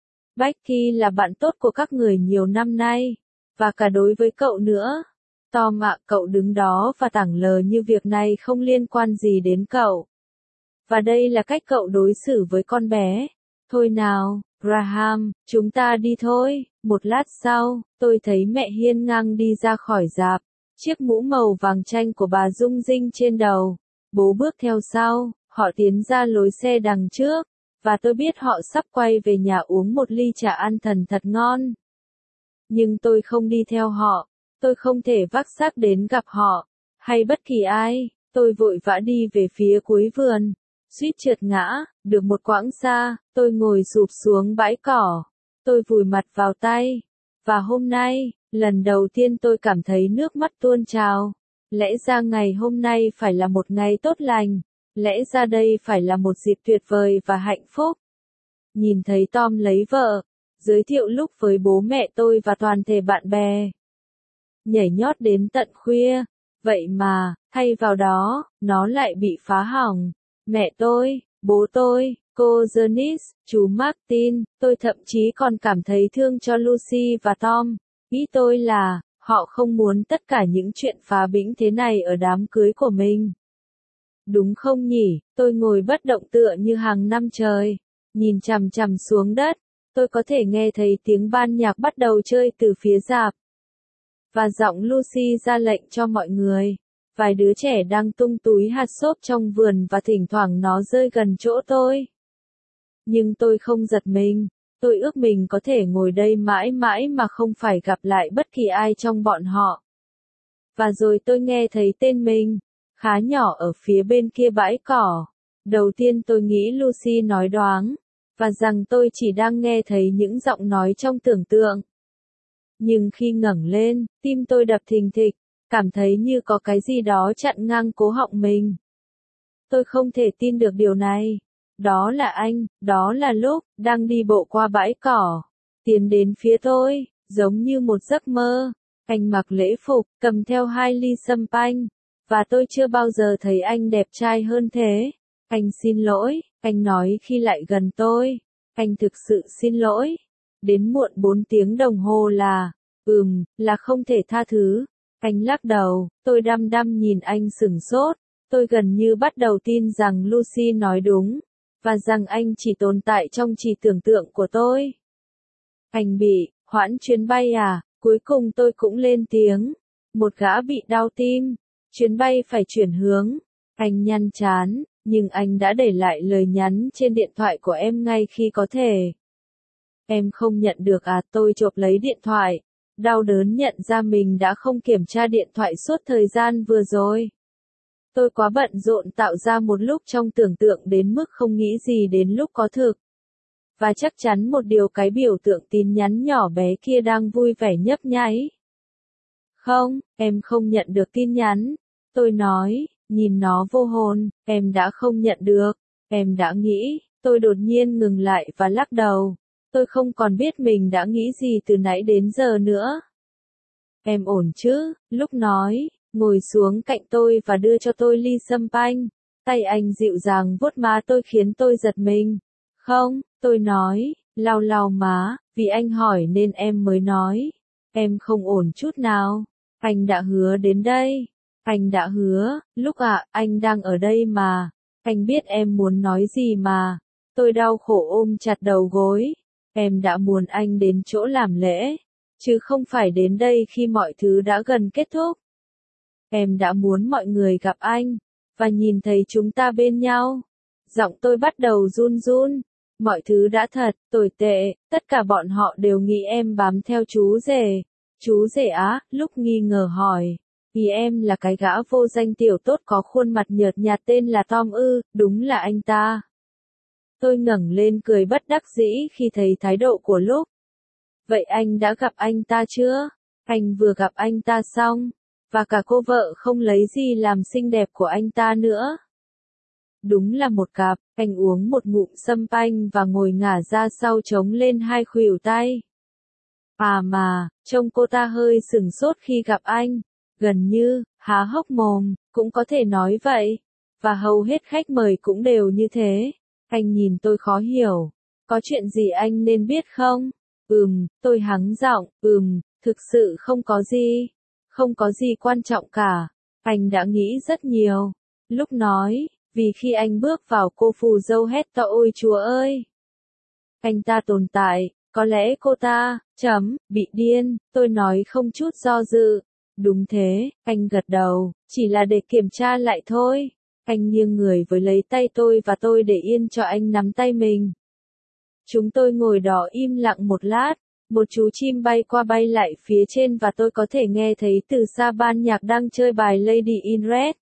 Becky là bạn tốt của các người nhiều năm nay, và cả đối với cậu nữa. Tom ạ, cậu đứng đó và tảng lờ như việc này không liên quan gì đến cậu. Và đây là cách cậu đối xử với con bé. Thôi nào, Graham, chúng ta đi thôi. Một lát sau, tôi thấy mẹ hiên ngang đi ra khỏi rạp. Chiếc mũ màu vàng chanh của bà rung rinh trên đầu. Bố bước theo sau, họ tiến ra lối xe đằng trước. Và tôi biết họ sắp quay về nhà uống một ly trà ăn thần thật ngon. Nhưng tôi không đi theo họ. Tôi không thể vác xác đến gặp họ, hay bất kỳ ai. Tôi vội vã đi về phía cuối vườn. Suýt trượt ngã, được một quãng xa, tôi ngồi sụp xuống bãi cỏ. Tôi vùi mặt vào tay. Và hôm nay, lần đầu tiên tôi cảm thấy nước mắt tuôn trào. Lẽ ra ngày hôm nay phải là một ngày tốt lành. Lẽ ra đây phải là một dịp tuyệt vời và hạnh phúc. Nhìn thấy Tom lấy vợ, giới thiệu lúc với bố mẹ tôi và toàn thể bạn bè. Nhảy nhót đến tận khuya. Vậy mà, thay vào đó, nó lại bị phá hỏng. Mẹ tôi, bố tôi, cô Janice, chú Martin, tôi thậm chí còn cảm thấy thương cho Lucy và Tom. Ý tôi là, họ không muốn tất cả những chuyện phá bĩnh thế này ở đám cưới của mình. Đúng không nhỉ, tôi ngồi bất động tựa như hàng năm trời, nhìn chằm chằm xuống đất. Tôi có thể nghe thấy tiếng ban nhạc bắt đầu chơi từ phía rạp. Và giọng Lucy ra lệnh cho mọi người. Vài đứa trẻ đang tung túi hạt xốp trong vườn và thỉnh thoảng nó rơi gần chỗ tôi. Nhưng tôi không giật mình. Tôi ước mình có thể ngồi đây mãi mãi mà không phải gặp lại bất kỳ ai trong bọn họ. Và rồi tôi nghe thấy tên mình, khá nhỏ ở phía bên kia bãi cỏ. Đầu tiên tôi nghĩ Lucy nói đoáng, và rằng tôi chỉ đang nghe thấy những giọng nói trong tưởng tượng. Nhưng khi ngẩng lên, tim tôi đập thình thịch, cảm thấy như có cái gì đó chặn ngang cố họng mình. Tôi không thể tin được điều này. Đó là anh, đó là lúc, đang đi bộ qua bãi cỏ, tiến đến phía tôi, giống như một giấc mơ. Anh mặc lễ phục, cầm theo 2 ly sâm panh, và tôi chưa bao giờ thấy anh đẹp trai hơn thế. Anh xin lỗi, anh nói khi lại gần tôi. Anh thực sự xin lỗi. Đến muộn 4 tiếng đồng hồ là không thể tha thứ. Anh lắc đầu, tôi đăm đăm nhìn anh sửng sốt. Tôi gần như bắt đầu tin rằng Lucy nói đúng, và rằng anh chỉ tồn tại trong trí tưởng tượng của tôi. Anh bị hoãn chuyến bay à? Cuối cùng tôi cũng lên tiếng. Một gã bị đau tim. Chuyến bay phải chuyển hướng. Anh nhăn trán, nhưng anh đã để lại lời nhắn trên điện thoại của em ngay khi có thể. Em không nhận được à? Tôi chộp lấy điện thoại. Đau đớn nhận ra mình đã không kiểm tra điện thoại suốt thời gian vừa rồi. Tôi quá bận rộn tạo ra một lúc trong tưởng tượng đến mức không nghĩ gì đến lúc có thực. Và chắc chắn một điều cái biểu tượng tin nhắn nhỏ bé kia đang vui vẻ nhấp nháy. Không, em không nhận được tin nhắn. Tôi nói, nhìn nó vô hồn, em đã không nhận được. Em đã nghĩ, tôi đột nhiên ngừng lại và lắc đầu. Tôi không còn biết mình đã nghĩ gì từ nãy đến giờ nữa. Em ổn chứ? Lúc nói, ngồi xuống cạnh tôi và đưa cho tôi ly sâm panh. Tay anh dịu dàng vuốt má tôi khiến tôi giật mình. Không, tôi nói, lau lau má, vì anh hỏi nên em mới nói. Em không ổn chút nào. Anh đã hứa đến đây. Anh đã hứa, lúc anh đang ở đây mà. Anh biết em muốn nói gì mà. Tôi đau khổ ôm chặt đầu gối. Em đã muốn anh đến chỗ làm lễ, chứ không phải đến đây khi mọi thứ đã gần kết thúc. Em đã muốn mọi người gặp anh, và nhìn thấy chúng ta bên nhau. Giọng tôi bắt đầu run run. Mọi thứ đã thật, tồi tệ, tất cả bọn họ đều nghĩ em bám theo chú rể. Chú rể á? Lúc nghi ngờ hỏi. Ý em là cái gã vô danh tiểu tốt có khuôn mặt nhợt nhạt tên là Tom ư? Đúng là anh ta. Tôi ngẩng lên cười bất đắc dĩ khi thấy thái độ của Lúc. Vậy anh đã gặp anh ta chưa? Anh vừa gặp anh ta xong, và cả cô vợ không lấy gì làm xinh đẹp của anh ta nữa. Đúng là một cặp. Anh uống một ngụm sâm panh và ngồi ngả ra sau chống lên 2 khuỷu tay. À mà, trông cô ta hơi sửng sốt khi gặp anh. Gần như, há hốc mồm, cũng có thể nói vậy. và hầu hết khách mời cũng đều như thế. Anh nhìn tôi khó hiểu. Có chuyện gì anh nên biết không? Tôi hắng giọng, thực sự không có gì. Không có gì quan trọng cả. Anh đã nghĩ rất nhiều. Lúc nói, vì khi anh bước vào cô phù dâu hét to ôi Chúa ơi! Anh ta tồn tại, có lẽ cô ta, bị điên, tôi nói không chút do dự. Đúng thế, anh gật đầu, chỉ là để kiểm tra lại thôi. Anh nghiêng người với lấy tay tôi và tôi để yên cho anh nắm tay mình. Chúng tôi ngồi đó im lặng một lát, một chú chim bay qua bay lại phía trên và tôi có thể nghe thấy từ xa ban nhạc đang chơi bài Lady in Red.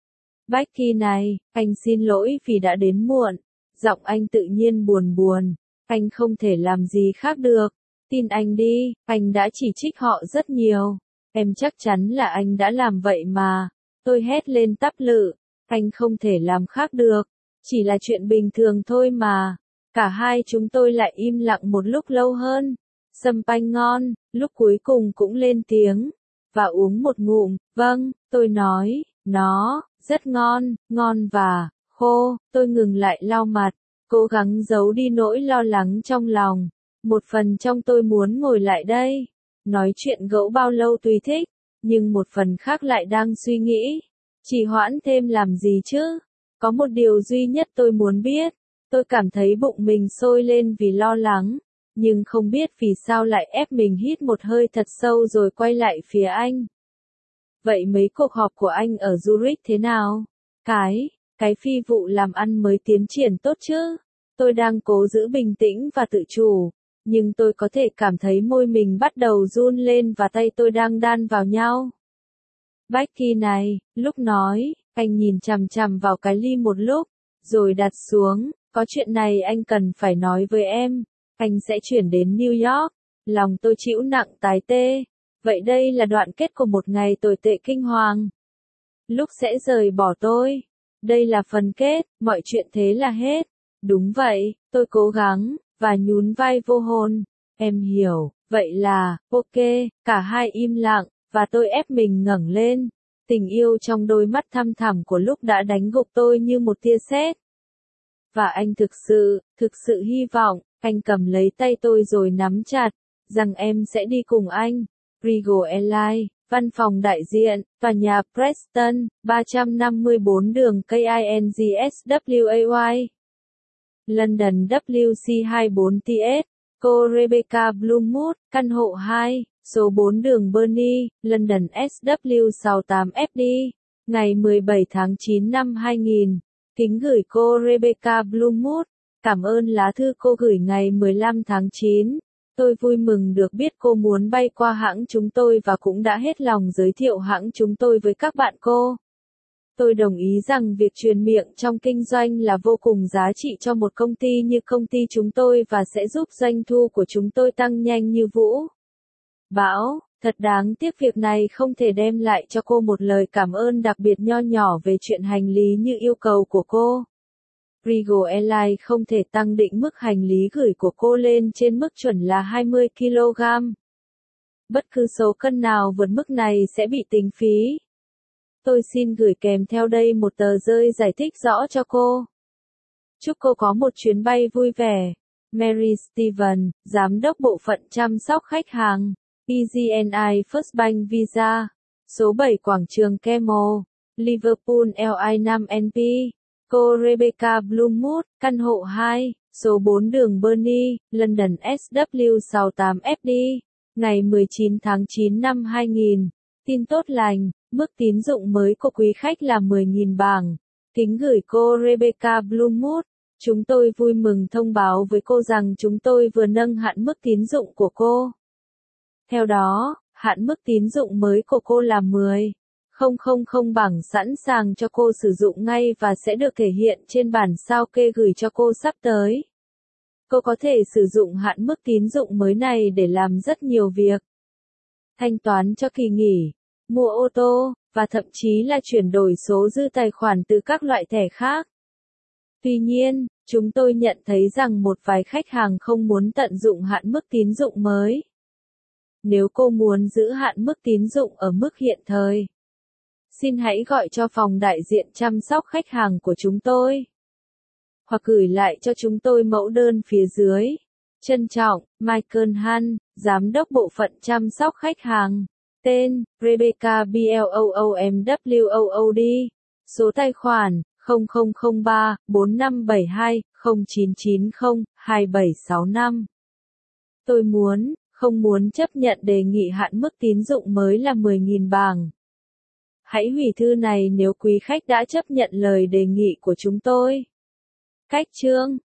Becky này, anh xin lỗi vì đã đến muộn. Giọng anh tự nhiên buồn buồn. Anh không thể làm gì khác được. Tin anh đi, anh đã chỉ trích họ rất nhiều. Em chắc chắn là anh đã làm vậy mà. Tôi hét lên tắp lự. Anh không thể làm khác được. Chỉ là chuyện bình thường thôi mà. Cả hai chúng tôi lại im lặng một lúc lâu hơn. Sâm panh ngon, lúc cuối cùng cũng lên tiếng. Và uống một ngụm, vâng, tôi nói, nó, rất ngon, ngon và, khô, tôi ngừng lại lau mặt, cố gắng giấu đi nỗi lo lắng trong lòng. Một phần trong tôi muốn ngồi lại đây, nói chuyện gẫu bao lâu tùy thích, nhưng một phần khác lại đang suy nghĩ, trì hoãn thêm làm gì chứ? Có một điều duy nhất tôi muốn biết, tôi cảm thấy bụng mình sôi lên vì lo lắng, nhưng không biết vì sao lại ép mình hít một hơi thật sâu rồi quay lại phía anh. Vậy mấy cuộc họp của anh ở Zurich thế nào? Cái phi vụ làm ăn mới tiến triển tốt chứ? Tôi đang cố giữ bình tĩnh và tự chủ, nhưng tôi có thể cảm thấy môi mình bắt đầu run lên và tay tôi đang đan vào nhau. Becky này, lúc nói, anh nhìn chằm chằm vào cái ly một lúc, rồi đặt xuống, có chuyện này anh cần phải nói với em, anh sẽ chuyển đến New York, lòng tôi chịu nặng tái tê. Vậy đây là đoạn kết của một ngày tồi tệ kinh hoàng. Lúc sẽ rời bỏ tôi. Đây là phần kết, mọi chuyện thế là hết. Đúng vậy, tôi cố gắng, và nhún vai vô hồn. Em hiểu, vậy là, ok, cả hai im lặng, và tôi ép mình ngẩng lên. Tình yêu trong đôi mắt thăm thẳm của lúc đã đánh gục tôi như một tia sét. Và anh thực sự hy vọng, anh cầm lấy tay tôi rồi nắm chặt, rằng em sẽ đi cùng anh. Regal Airlines, văn phòng đại diện, tòa nhà Preston, 354 đường KINGSWAY. London WC24TS, cô Rebecca Bloomwood, căn hộ 2, số 4 đường Burnley, London SW68FD, ngày 17 tháng 9 năm 2000. Kính gửi cô Rebecca Bloomwood, cảm ơn lá thư cô gửi ngày 15 tháng 9. Tôi vui mừng được biết cô muốn bay qua hãng chúng tôi và cũng đã hết lòng giới thiệu hãng chúng tôi với các bạn cô. Tôi đồng ý rằng việc truyền miệng trong kinh doanh là vô cùng giá trị cho một công ty như công ty chúng tôi và sẽ giúp doanh thu của chúng tôi tăng nhanh như vũ bão. Thật đáng tiếc việc này không thể đem lại cho cô một lời cảm ơn đặc biệt nho nhỏ về chuyện hành lý như yêu cầu của cô. Regal Airlines không thể tăng định mức hành lý gửi của cô lên trên mức chuẩn là 20 kg. Bất cứ số cân nào vượt mức này sẽ bị tính phí. Tôi xin gửi kèm theo đây một tờ rơi giải thích rõ cho cô. Chúc cô có một chuyến bay vui vẻ. Mary Steven, Giám đốc Bộ phận chăm sóc khách hàng. EasyNI First Bank Visa. Số 7 Quảng trường Camel, Liverpool LI5NP. Cô Rebecca Bloomwood, căn hộ 2, số 4 đường Burnley, London SW68FD. Ngày 19 tháng 9 năm 2000. Tin tốt lành, mức tín dụng mới của quý khách là 10.000 bảng. Kính gửi cô Rebecca Bloomwood. Chúng tôi vui mừng thông báo với cô rằng chúng tôi vừa nâng hạn mức tín dụng của cô. Theo đó, hạn mức tín dụng mới của cô là 10.000 bảng sẵn sàng cho cô sử dụng ngay và sẽ được thể hiện trên bản sao kê gửi cho cô sắp tới. Cô có thể sử dụng hạn mức tín dụng mới này để làm rất nhiều việc. Thanh toán cho kỳ nghỉ, mua ô tô, và thậm chí là chuyển đổi số dư tài khoản từ các loại thẻ khác. Tuy nhiên, chúng tôi nhận thấy rằng một vài khách hàng không muốn tận dụng hạn mức tín dụng mới. Nếu cô muốn giữ hạn mức tín dụng ở mức hiện thời, Xin hãy gọi cho phòng đại diện chăm sóc khách hàng của chúng tôi. Hoặc gửi lại cho chúng tôi mẫu đơn phía dưới. Trân trọng, Michael Hunt, Giám đốc Bộ phận Chăm sóc khách hàng. Tên, Rebecca Bloomwood. Số tài khoản, 0003 4572 0990 2765. Tôi không muốn chấp nhận đề nghị hạn mức tín dụng mới là 10.000 bảng. Hãy hủy thư này nếu quý khách đã chấp nhận lời đề nghị của chúng tôi. Cách chương